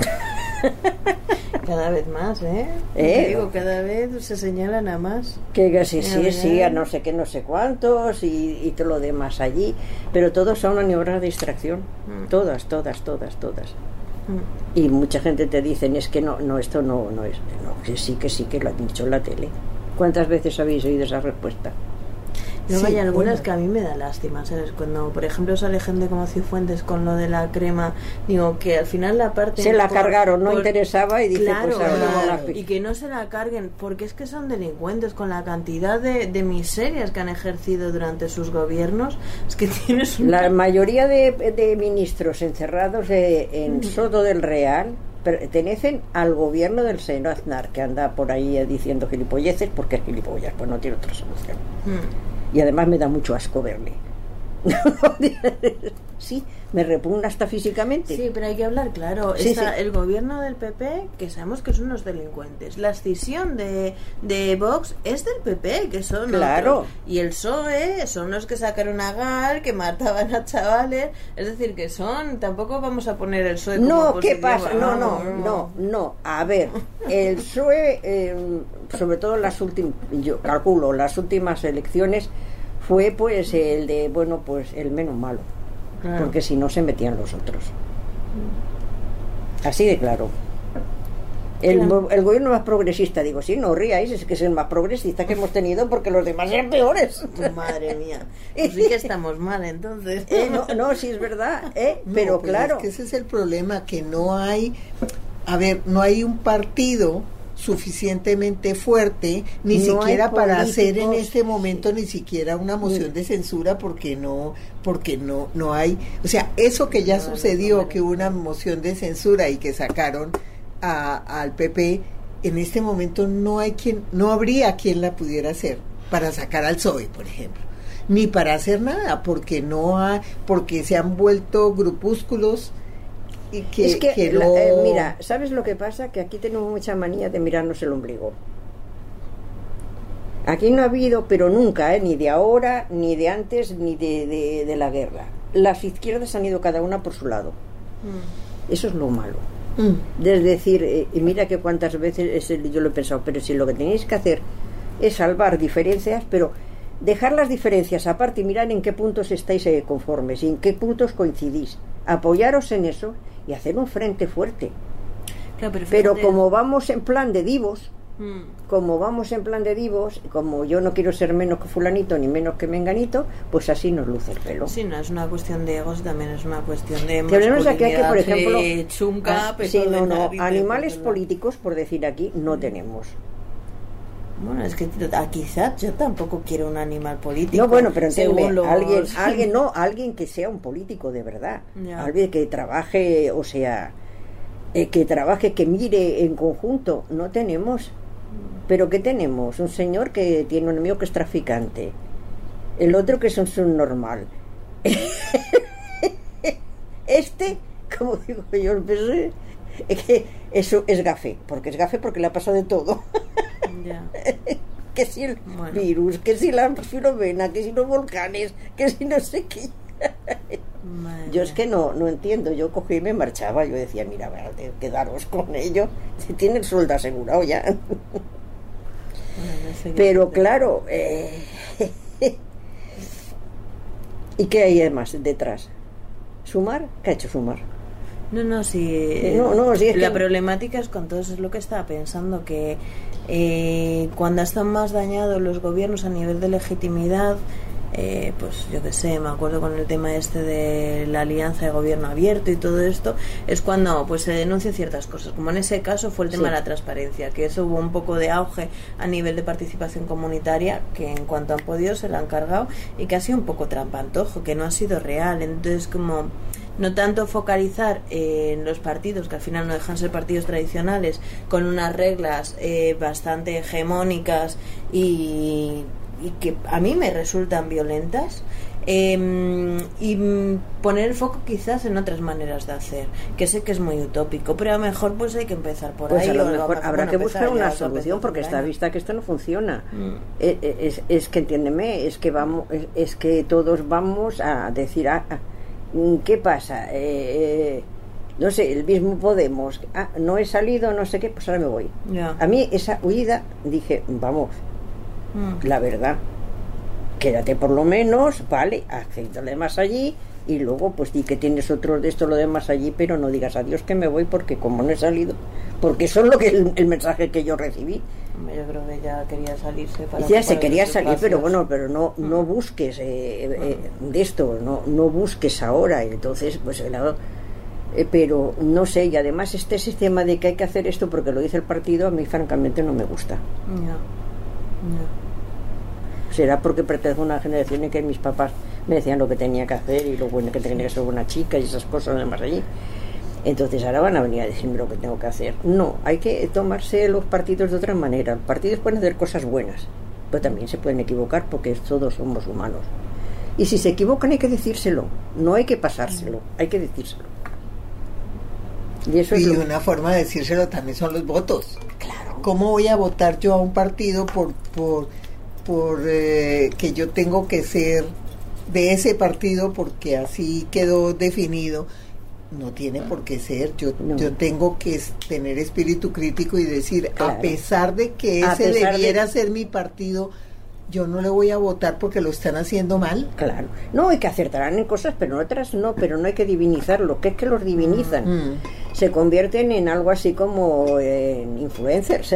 Cada vez más, ¿eh? ¿Eh? Te digo, cada vez se señalan a más. Que sí, sí, Ya, sí, ya. a no sé qué, no sé cuántos y, y todo lo demás allí. Pero todos son maniobras de distracción. Mm. Todas, todas, todas, todas. Mm. Y mucha gente te dicen, es que no, no, esto no, no es. No, que sí, que sí, que lo han dicho en la tele. ¿Cuántas veces habéis oído esa respuesta? Luego Sí, hay algunas bueno. que a mí me da lástima, ¿sabes? Cuando, por ejemplo, sale gente como Cifuentes con lo de la crema, digo que al final la parte... Se la cargaron, no interesaba y dice, claro, pues ahora claro, no la- y que no se la carguen, porque es que son delincuentes con la cantidad de, de miserias que han ejercido durante sus gobiernos. Es que tienes una... La mayoría de, de ministros encerrados eh, en Soto del Real pertenecen al gobierno del señor Aznar, que anda por ahí eh, diciendo gilipolleces, porque es gilipollas, pues no tiene otra solución. Mm. Y además me da mucho asco verle. Sí, me repugna hasta físicamente. Sí, pero hay que hablar claro. Sí, Está sí. el gobierno del P P, que sabemos que son unos delincuentes. La escisión de, de Vox es del P P, que son Claro. otros. Y el P S O E son los que sacaron a Gal, que mataban a chavales. Es decir, que son... Tampoco vamos a poner el P S O E como No, ¿qué positivo. pasa? No, no, Vamos, no, no. A ver, el P S O E, eh, sobre todo en las últimas, yo calculo, las últimas elecciones, fue pues el de, bueno, pues el menos malo. Claro. Porque si no se metían los otros. Así de claro. El, Claro. el gobierno más progresista, digo, sí, no os ríais, es que es el más progresista que hemos tenido porque los demás eran peores. Madre mía. Pues sí que estamos mal, entonces. Eh, no, no, sí es verdad, eh, No, pero pues claro. es que ese es el problema, que no hay, a ver, no hay un partido suficientemente fuerte, ni No siquiera hay para hacer en políticos, este momento ni siquiera una moción de censura, porque no, porque no, no hay, o sea, eso que ya No, no, sucedió, no, no. que hubo una moción de censura y que sacaron a, al P P, en este momento no hay quien, no habría quien la pudiera hacer para sacar al P S O E, por ejemplo, ni para hacer nada, porque no ha, porque se han vuelto grupúsculos y que, es que, que la- no- eh, mira, ¿sabes lo que pasa? Que aquí tenemos mucha manía de mirarnos el ombligo. Aquí no ha habido, pero nunca, ¿eh? Ni de ahora, ni de antes, ni de, de, de la guerra. Las izquierdas han ido cada una por su lado. Mm. Eso es lo malo. Mm. Es decir, eh, y mira que cuántas veces es el- yo lo he pensado, pero si lo que tenéis que hacer es salvar diferencias, pero dejar las diferencias aparte y mirar en qué puntos estáis eh, conformes y en qué puntos coincidís. Apoyaros en eso y hacer un frente fuerte. Claro, pero Pero fíjate- como vamos en plan de divos, Mm. como vamos en plan de divos, como yo no quiero ser menos que fulanito ni menos que menganito, pues así nos luce el pelo. Sí, no es una cuestión de egos, también es una cuestión de Que hablemos aquí, aquí, por ejemplo, masculinidad, eh, chunga, ah, peso sí, de no, no, narices, animales bla, bla. políticos, por decir aquí, no tenemos. Bueno, es que ah, quizás yo tampoco quiero un animal político. No, bueno, pero según entiéndeme, los- alguien, alguien no, alguien que sea un político de verdad, Ya. alguien que trabaje, o sea, eh, que trabaje, que mire en conjunto, no tenemos. Pero ¿qué tenemos? Un señor que tiene un amigo que es traficante, el otro que es un subnormal. Este, como digo yo, el P S O E, es que eso es gafe, porque es gafe porque le ha pasado de todo. Ya. Que si el Bueno. virus, que si la filovena, que si los volcanes, que si no sé qué. Madre Yo es mía. que no, no entiendo. Yo cogí y me marchaba. Yo decía, mira, va, de- quedaros con ello. Si tiene el sueldo asegurado ya. Bueno, no sé qué Pero decirte. claro, eh, ¿y qué hay además detrás? ¿Sumar? ¿Qué ha hecho Sumar? No, no, sí. No, no, sí, es la que- problemática es con todo eso, es lo que estaba pensando, que eh, cuando están más dañados los gobiernos a nivel de legitimidad, eh, pues yo qué sé, me acuerdo con el tema este de la alianza de gobierno abierto y todo esto, es cuando pues se denuncian ciertas cosas, como en ese caso fue el tema Sí. de la transparencia, que eso hubo un poco de auge a nivel de participación comunitaria, que en cuanto han podido se la han cargado y que ha sido un poco trampantojo, que no ha sido real, entonces como no tanto focalizar en los partidos, que al final no dejan ser partidos tradicionales, con unas reglas eh, bastante hegemónicas y, y que a mí me resultan violentas, eh, y poner el foco quizás en otras maneras de hacer, que sé que es muy utópico, pero a lo mejor pues hay que empezar por pues ahí. a lo o mejor bueno, habrá que buscar una ya, solución, porque está vista que esto no funciona. Mm. Es, es, es que entiéndeme, es que vamos, es, es que todos vamos a decir, ah, ah, ¿qué pasa? Eh, eh, no sé, el mismo Podemos, ah, no he salido, no sé qué, pues ahora me voy. Yeah. A mí esa huida, dije, vamos, Mm. la verdad, quédate por lo menos, vale, acepta lo demás allí, y luego pues di que tienes otro de esto, lo demás allí, pero no digas adiós que me voy, porque como no he salido, porque eso es lo que el, el mensaje que yo recibí. Yo creo que ya quería salirse para Ya se ocupar quería esos salir, espacios. pero bueno, pero no no busques eh, eh, de esto, no no busques ahora. Entonces, pues claro, eh, pero no sé, y además este sistema de que hay que hacer esto porque lo dice el partido, a mí francamente no me gusta. Ya, ya. Será porque pertenezco a una generación en que mis papás me decían lo que tenía que hacer y lo bueno que tenía que ser buena chica y esas cosas además allí. Entonces ahora van a venir a decirme lo que tengo que hacer. No, hay que tomarse los partidos de otra manera. Los partidos pueden hacer cosas buenas, pero también se pueden equivocar porque todos somos humanos. Y si se equivocan hay que decírselo, no hay que pasárselo, hay que decírselo. Y eso y es lo... una forma de decírselo también son los votos. Claro. ¿Cómo voy a votar yo a un partido por por, por eh, que yo tengo que ser de ese partido porque así quedó definido? No tiene por qué ser. Yo no. yo tengo que tener espíritu crítico y decir, claro, a pesar de que ese debiera de... ser mi partido, yo no le voy a votar porque lo están haciendo mal. Claro. No, hay que acertarán en cosas, pero en otras no, pero no hay que divinizarlo, que es que los divinizan. Mm. Se convierten en algo así como en influencers.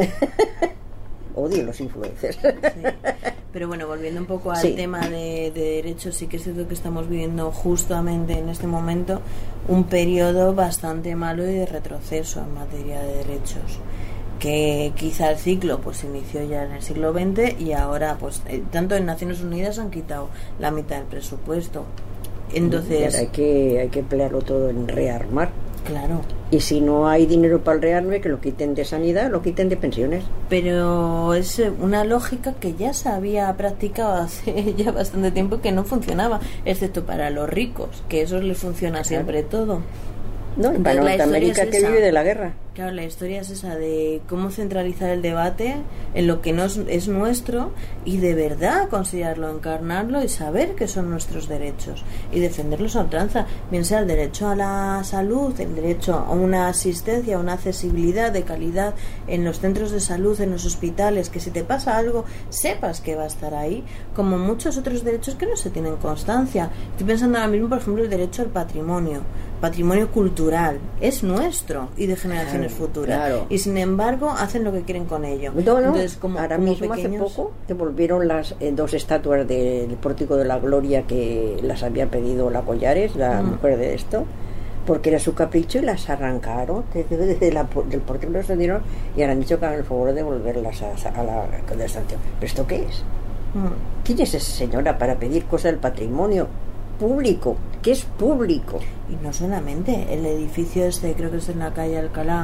Odio los influencers. Sí. Pero bueno, volviendo un poco al sí. tema de, de derechos, sí que es cierto que estamos viviendo justamente en este momento un periodo bastante malo y de retroceso en materia de derechos, que quizá el ciclo pues se inició ya en el siglo veinte y ahora pues eh, tanto en Naciones Unidas han quitado la mitad del presupuesto. Entonces hay que hay que emplearlo todo en rearmar. Claro. Y si no hay dinero para el rearme, que lo quiten de sanidad, lo quiten de pensiones. Pero es una lógica que ya se había practicado hace ya bastante tiempo, que no funcionaba, excepto para los ricos, que eso les funciona claro. siempre todo. No, entonces, para Norteamérica es que vive de la guerra. Claro, la historia es esa de cómo centralizar el debate en lo que no es, es nuestro y de verdad considerarlo, encarnarlo y saber que son nuestros derechos y defenderlos a ultranza, bien sea el derecho a la salud, el derecho a una asistencia, a una accesibilidad de calidad en los centros de salud, en los hospitales, que si te pasa algo sepas que va a estar ahí, como muchos otros derechos que no se tienen constancia. Estoy pensando ahora mismo, por ejemplo, el derecho al patrimonio. Patrimonio cultural es nuestro y de generaciones claro, futuras claro. y sin embargo hacen lo que quieren con ello. No, no, entonces como ahora como mismo pequeños... hace poco devolvieron las eh, dos estatuas del Pórtico de la Gloria que las había pedido la Collares, la mm. mujer de esto, porque era su capricho y las arrancaron desde, desde la, del Pórtico, los dieron y ahora han dicho que hagan el favor de devolverlas a, a la Constitución. ¿Pero esto qué es? Mm. ¿Quién es esa señora para pedir cosas del patrimonio público? Que es público. Y no solamente el edificio este, creo que es en la calle Alcalá,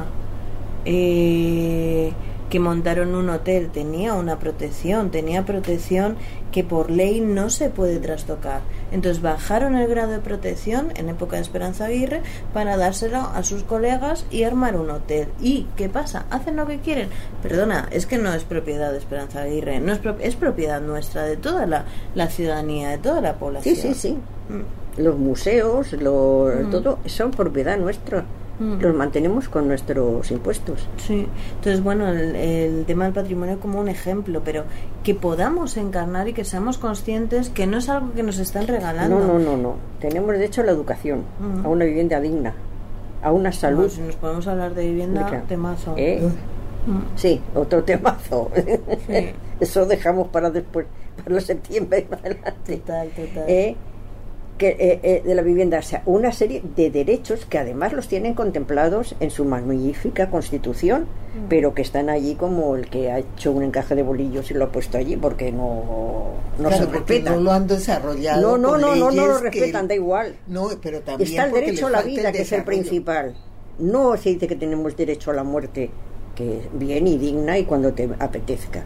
eh, que montaron un hotel, tenía una protección, tenía protección que por ley no se puede trastocar. Entonces bajaron el grado de protección en época de Esperanza Aguirre para dárselo a sus colegas y armar un hotel. ¿Y qué pasa? ¿Hacen lo que quieren? Perdona, es que no es propiedad de Esperanza Aguirre, no es, pro- es propiedad nuestra, de toda la, la ciudadanía, de toda la población. Sí, sí, sí. Mm. Los museos, lo, mm. todo son propiedad nuestra. Mm. Los mantenemos con nuestros impuestos. Sí. Entonces, bueno, el, el tema del patrimonio como un ejemplo, pero que podamos encarnar y que seamos conscientes que no es algo que nos están regalando. No, no, no, no. Tenemos derecho a la educación, mm. a una vivienda digna, a una salud. No, si nos podemos hablar de vivienda, claro. temazo. ¿Eh? Mm. Sí, otro temazo. Sí. Eso dejamos para después, para septiembre y más adelante. Total, total. ¿Eh? que eh, eh, de la vivienda, o sea, una serie de derechos que además los tienen contemplados en su magnífica Constitución, mm. pero que están allí como el que ha hecho un encaje de bolillos y lo ha puesto allí porque no, no claro, se respetan. No lo han desarrollado. No, no, no, no, no lo que, respetan, da igual. No, pero también está el derecho a la vida, que es el principal. No se dice que tenemos derecho a la muerte, que es bien y digna y cuando te apetezca,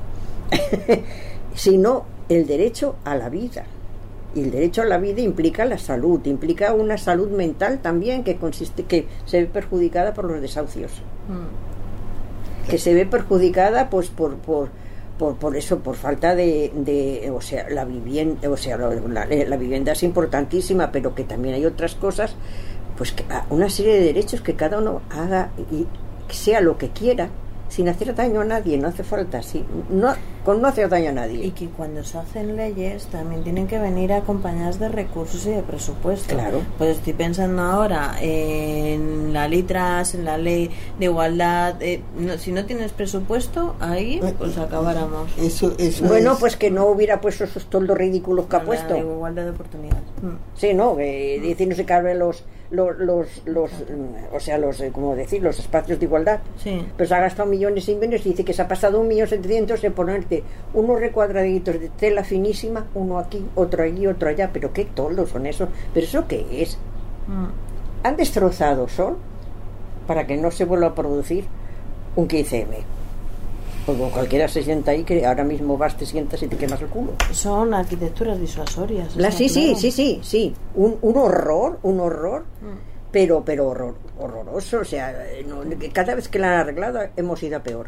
sino el derecho a la vida. Y el derecho a la vida implica la salud, implica una salud mental también que consiste que se ve perjudicada por los desahucios, mm. que se ve perjudicada pues por por por, por eso, por falta de, de o sea la vivienda, o sea la, la, la vivienda es importantísima, pero que también hay otras cosas, pues que una serie de derechos que cada uno haga y sea lo que quiera, sin hacer daño a nadie, no hace falta, sí, no, con no hacer daño a nadie. Y que cuando se hacen leyes también tienen que venir acompañadas de recursos y de presupuesto. Claro. Pues estoy pensando ahora en la ley trans, en la ley de igualdad, eh, no, si no tienes presupuesto, ahí pues acabáramos. Eso, eso bueno, es... pues que no hubiera puesto esos toldos ridículos que ha puesto. La igualdad de oportunidades. Sí, no, que mm. dice no se cabe los los, los, los o sea, los, como decir, los espacios de igualdad. Sí. Pero se ha gastado millones y millones y dice que se ha pasado un millón setecientos en ponerte unos recuadraditos de tela finísima, uno aquí, otro allí, otro allá, pero qué toldos son esos, pero eso qué es. Mm. Han destrozado son para que no se vuelva a producir un quince eme. Como cualquiera se sienta ahí, que ahora mismo vas, te sientas y te quemas el culo. Son arquitecturas disuasorias. La, sí, claro. sí, sí, sí, sí. Un, un horror, un horror, mm. pero pero horror, horroroso. O sea, no, cada vez que la han arreglado hemos ido a peor.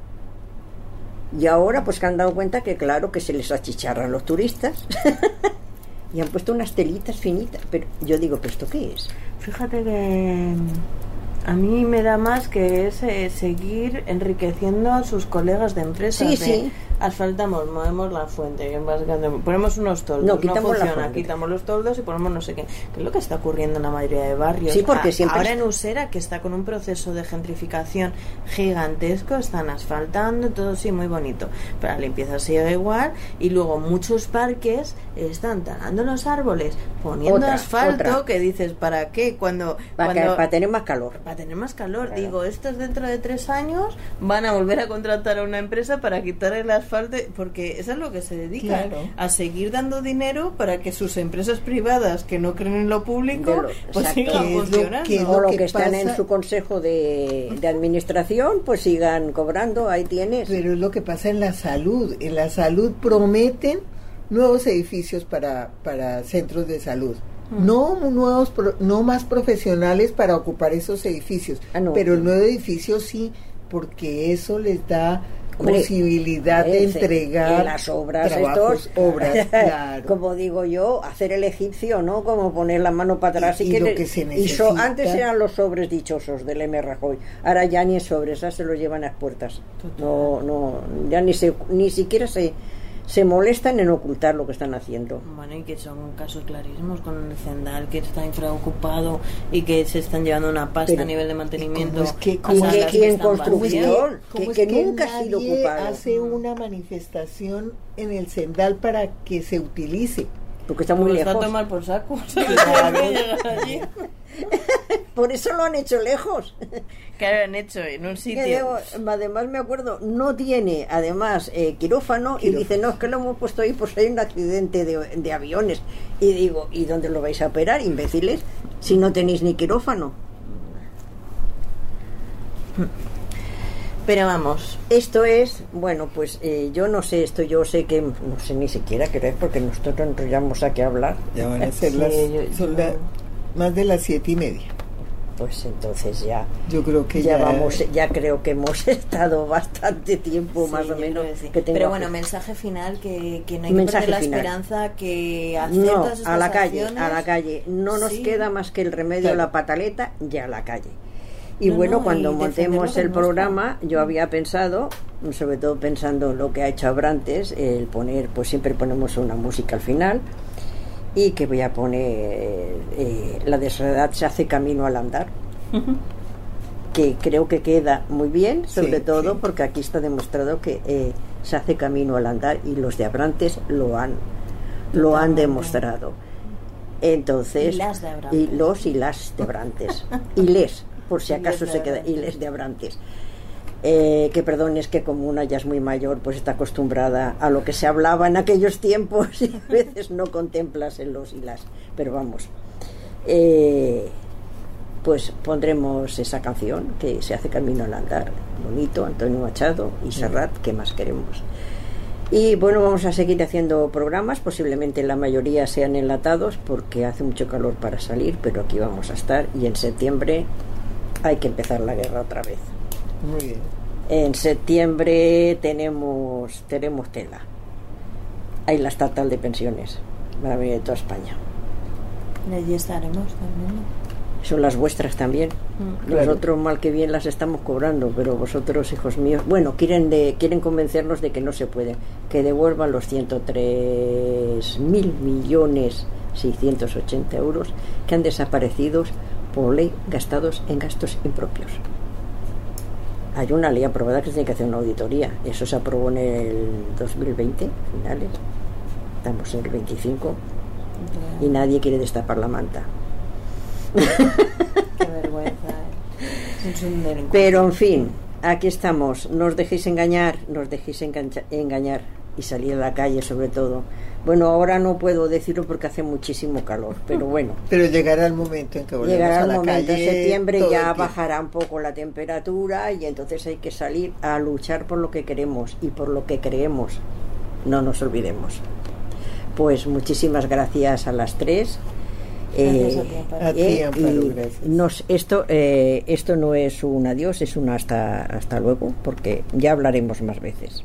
Y ahora pues que han dado cuenta que claro que se les achicharran los turistas y han puesto unas telitas finitas. Pero yo digo, ¿pero esto qué es? Fíjate que a mí me da más que es eh, seguir enriqueciendo a sus colegas de empresa. Sí, de, sí. Asfaltamos, movemos la fuente, ponemos unos toldos, no, no quitamos funciona, quitamos los toldos y ponemos no sé qué. ¿Qué es lo que está ocurriendo en la mayoría de barrios? Sí, porque siempre ahora en Usera, que está con un proceso de gentrificación gigantesco, están asfaltando, todo sí, muy bonito. Pero la limpieza sigue igual y luego muchos parques están talando los árboles, poniendo otra, asfalto, otra. que dices, ¿para qué? Cuando, para, cuando, que, para tener más calor. Para tener más calor. Claro. Digo, estos dentro de tres años van a volver a contratar a una empresa para quitar el asfalto, porque eso es lo que se dedica, claro. a seguir dando dinero para que sus empresas privadas que no creen en lo público lo, pues sigan funcionando. Que o lo que, que están en su consejo de, de administración pues sigan cobrando, ahí tienes. Pero es lo que pasa en la salud. En la salud prometen nuevos edificios para, para centros de salud. Mm. No nuevos, no más profesionales para ocupar esos edificios, ah, no. Pero el nuevo edificio sí, porque eso les da Hombre, posibilidad de ese, entregar las obras trabajos, estos, obras, claro. Como digo yo, hacer el egipcio, ¿no? Como poner la mano para atrás y, y, y que, lo que se y so, antes eran los sobres dichosos del M. Rajoy, ahora ya ni es sobres, ya se los llevan a las puertas. Total. No, no, ya ni se, ni siquiera se se molestan en ocultar lo que están haciendo. Bueno, y que son casos clarísimos con el Zendal, que está infraocupado y que se están llevando una pasta Pero, a nivel de mantenimiento. Es que, y que, que en construcción, que, que, que nunca ha sido ocupado. Hace una manifestación en el Zendal para que se utilice. Porque está muy pues lejos. Está a tomar por saco. Claro. Por eso lo han hecho lejos. Claro, han hecho en un sitio. Debo, además me acuerdo, no tiene además eh, quirófano, quirófano y dice, no, es que lo hemos puesto ahí pues hay un accidente de, de aviones. Y digo, ¿y dónde lo vais a operar, imbéciles? Si no tenéis ni quirófano. Pero vamos, esto es, bueno, pues eh, yo no sé, esto yo sé que, no sé ni siquiera qué es, porque nosotros enrollamos aquí a hablar. Ya van a ser sí, las, yo, son yo, la, más de las siete y media. Pues entonces ya, yo creo que ya, ya vamos, ya creo que hemos estado bastante tiempo, sí, más o menos. Sí. Que Pero bueno, mensaje final, que, que no hay mensaje que perder final. la esperanza, que hacer no, todas estas a la calle, acciones, a la calle. No nos sí. queda más que el remedio, claro. La pataleta y a la calle. Y no, bueno, no, cuando y montemos el programa, gusta. Yo había pensado, sobre todo pensando en lo que ha hecho Abrantes, el poner, pues siempre ponemos una música al final, y que voy a poner eh, La desredad se hace camino al andar, uh-huh. que creo que queda muy bien, sobre sí, todo sí. Porque aquí está demostrado que eh, se hace camino al andar y los de Abrantes lo han, lo han demostrado. Entonces, y, las de Abrantes. y los y las de Abrantes. Y les, por si acaso les se queda, y les de Abrantes. Eh, que perdón, es que como una ya es muy mayor, pues está acostumbrada a lo que se hablaba en aquellos tiempos y a veces no contemplas en los y las. Pero vamos, eh, pues pondremos esa canción que se hace camino al andar, bonito, Antonio Machado y Serrat, ¿qué más queremos? Y bueno, vamos a seguir haciendo programas, posiblemente la mayoría sean enlatados porque hace mucho calor para salir, pero aquí vamos a estar y en septiembre hay que empezar la guerra otra vez. Muy bien. En septiembre tenemos tenemos tela. Hay la estatal de pensiones, van a venir de toda España. Y allí estaremos también. Son las vuestras también. Mm. Nosotros Claro. mal que bien las estamos cobrando, pero vosotros, hijos míos, bueno, quieren de quieren convencernos de que no se puede, que devuelvan los ciento tres mil millones seiscientos ochenta euros que han desaparecido por ley gastados en gastos impropios. Hay una ley aprobada que se tiene que hacer una auditoría. Eso se aprobó en el dos mil veinte, finales. Estamos en el veinticinco y nadie quiere destapar la manta. Qué vergüenza. ¿eh? Es un delincuente. Pero en fin, aquí estamos. No os dejéis engañar, no os dejéis engancha- engañar y salir a la calle sobre todo. Bueno, ahora no puedo decirlo porque hace muchísimo calor, pero bueno. Pero llegará el momento en que volvemos Llegará a el la momento, en calle septiembre todo el ya tiempo. bajará un poco la temperatura y entonces hay que salir a luchar por lo que queremos y por lo que creemos. No nos olvidemos. Pues muchísimas gracias a las tres. Gracias Eh, a ti, Amparo. A ti, eh, Amparo, y gracias. nos, esto, eh, esto no es un adiós, es un hasta, hasta luego, porque ya hablaremos más veces.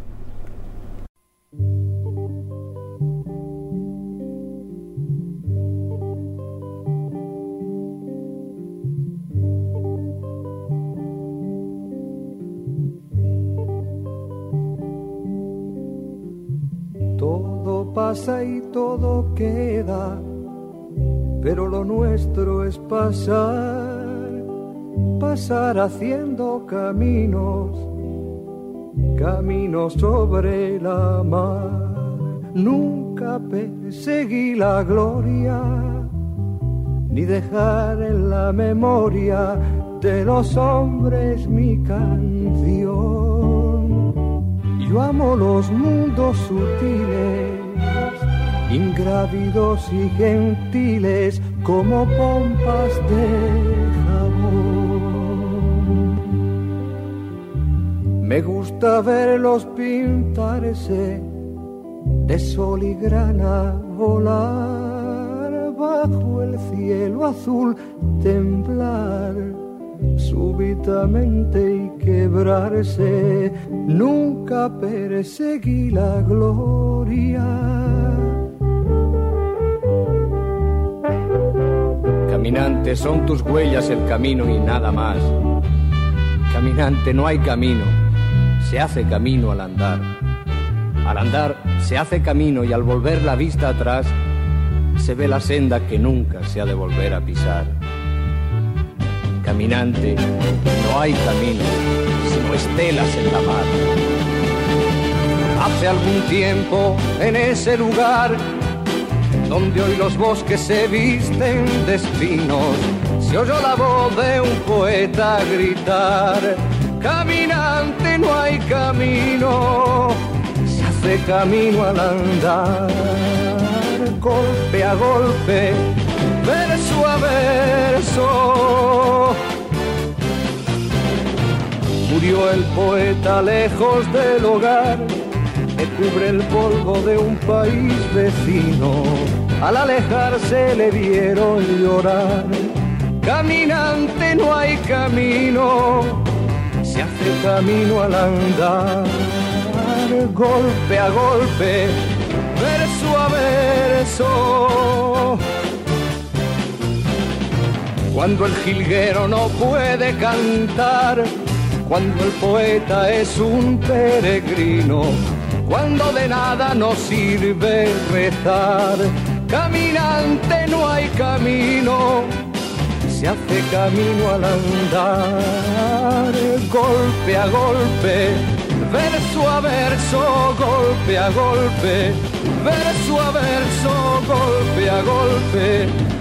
Todo pasa y todo queda, pero lo nuestro es pasar, pasar haciendo caminos, caminos sobre la mar. Nunca perseguí la gloria, ni dejar en la memoria de los hombres mi canción. Yo amo los mundos sutiles, ingrávidos y gentiles, como pompas de jabón. Me gusta verlos pintarse de sol y grana, volar bajo el cielo azul, temblar súbitamente y quebrarse. Nunca perseguí la gloria. Caminante, son tus huellas el camino y nada más. Caminante, no hay camino, se hace camino al andar. Al andar se hace camino y al volver la vista atrás se ve la senda que nunca se ha de volver a pisar. Caminante, no hay camino, sino estelas en la mar. Hace algún tiempo en ese lugar donde hoy los bosques se visten de espinos, se oyó la voz de un poeta gritar: caminante, no hay camino, se hace camino al andar. Golpe a golpe, verso a verso, murió el poeta lejos del hogar, me cubre el polvo de un país vecino. Al alejarse le vieron llorar. Caminante, no hay camino, se hace camino al andar. Golpe a golpe, verso a verso. Cuando el jilguero no puede cantar, cuando el poeta es un peregrino, cuando de nada nos sirve rezar. Caminante, no hay camino, se hace camino al andar. Golpe a golpe, verso a verso, golpe a golpe, verso a verso, golpe a golpe,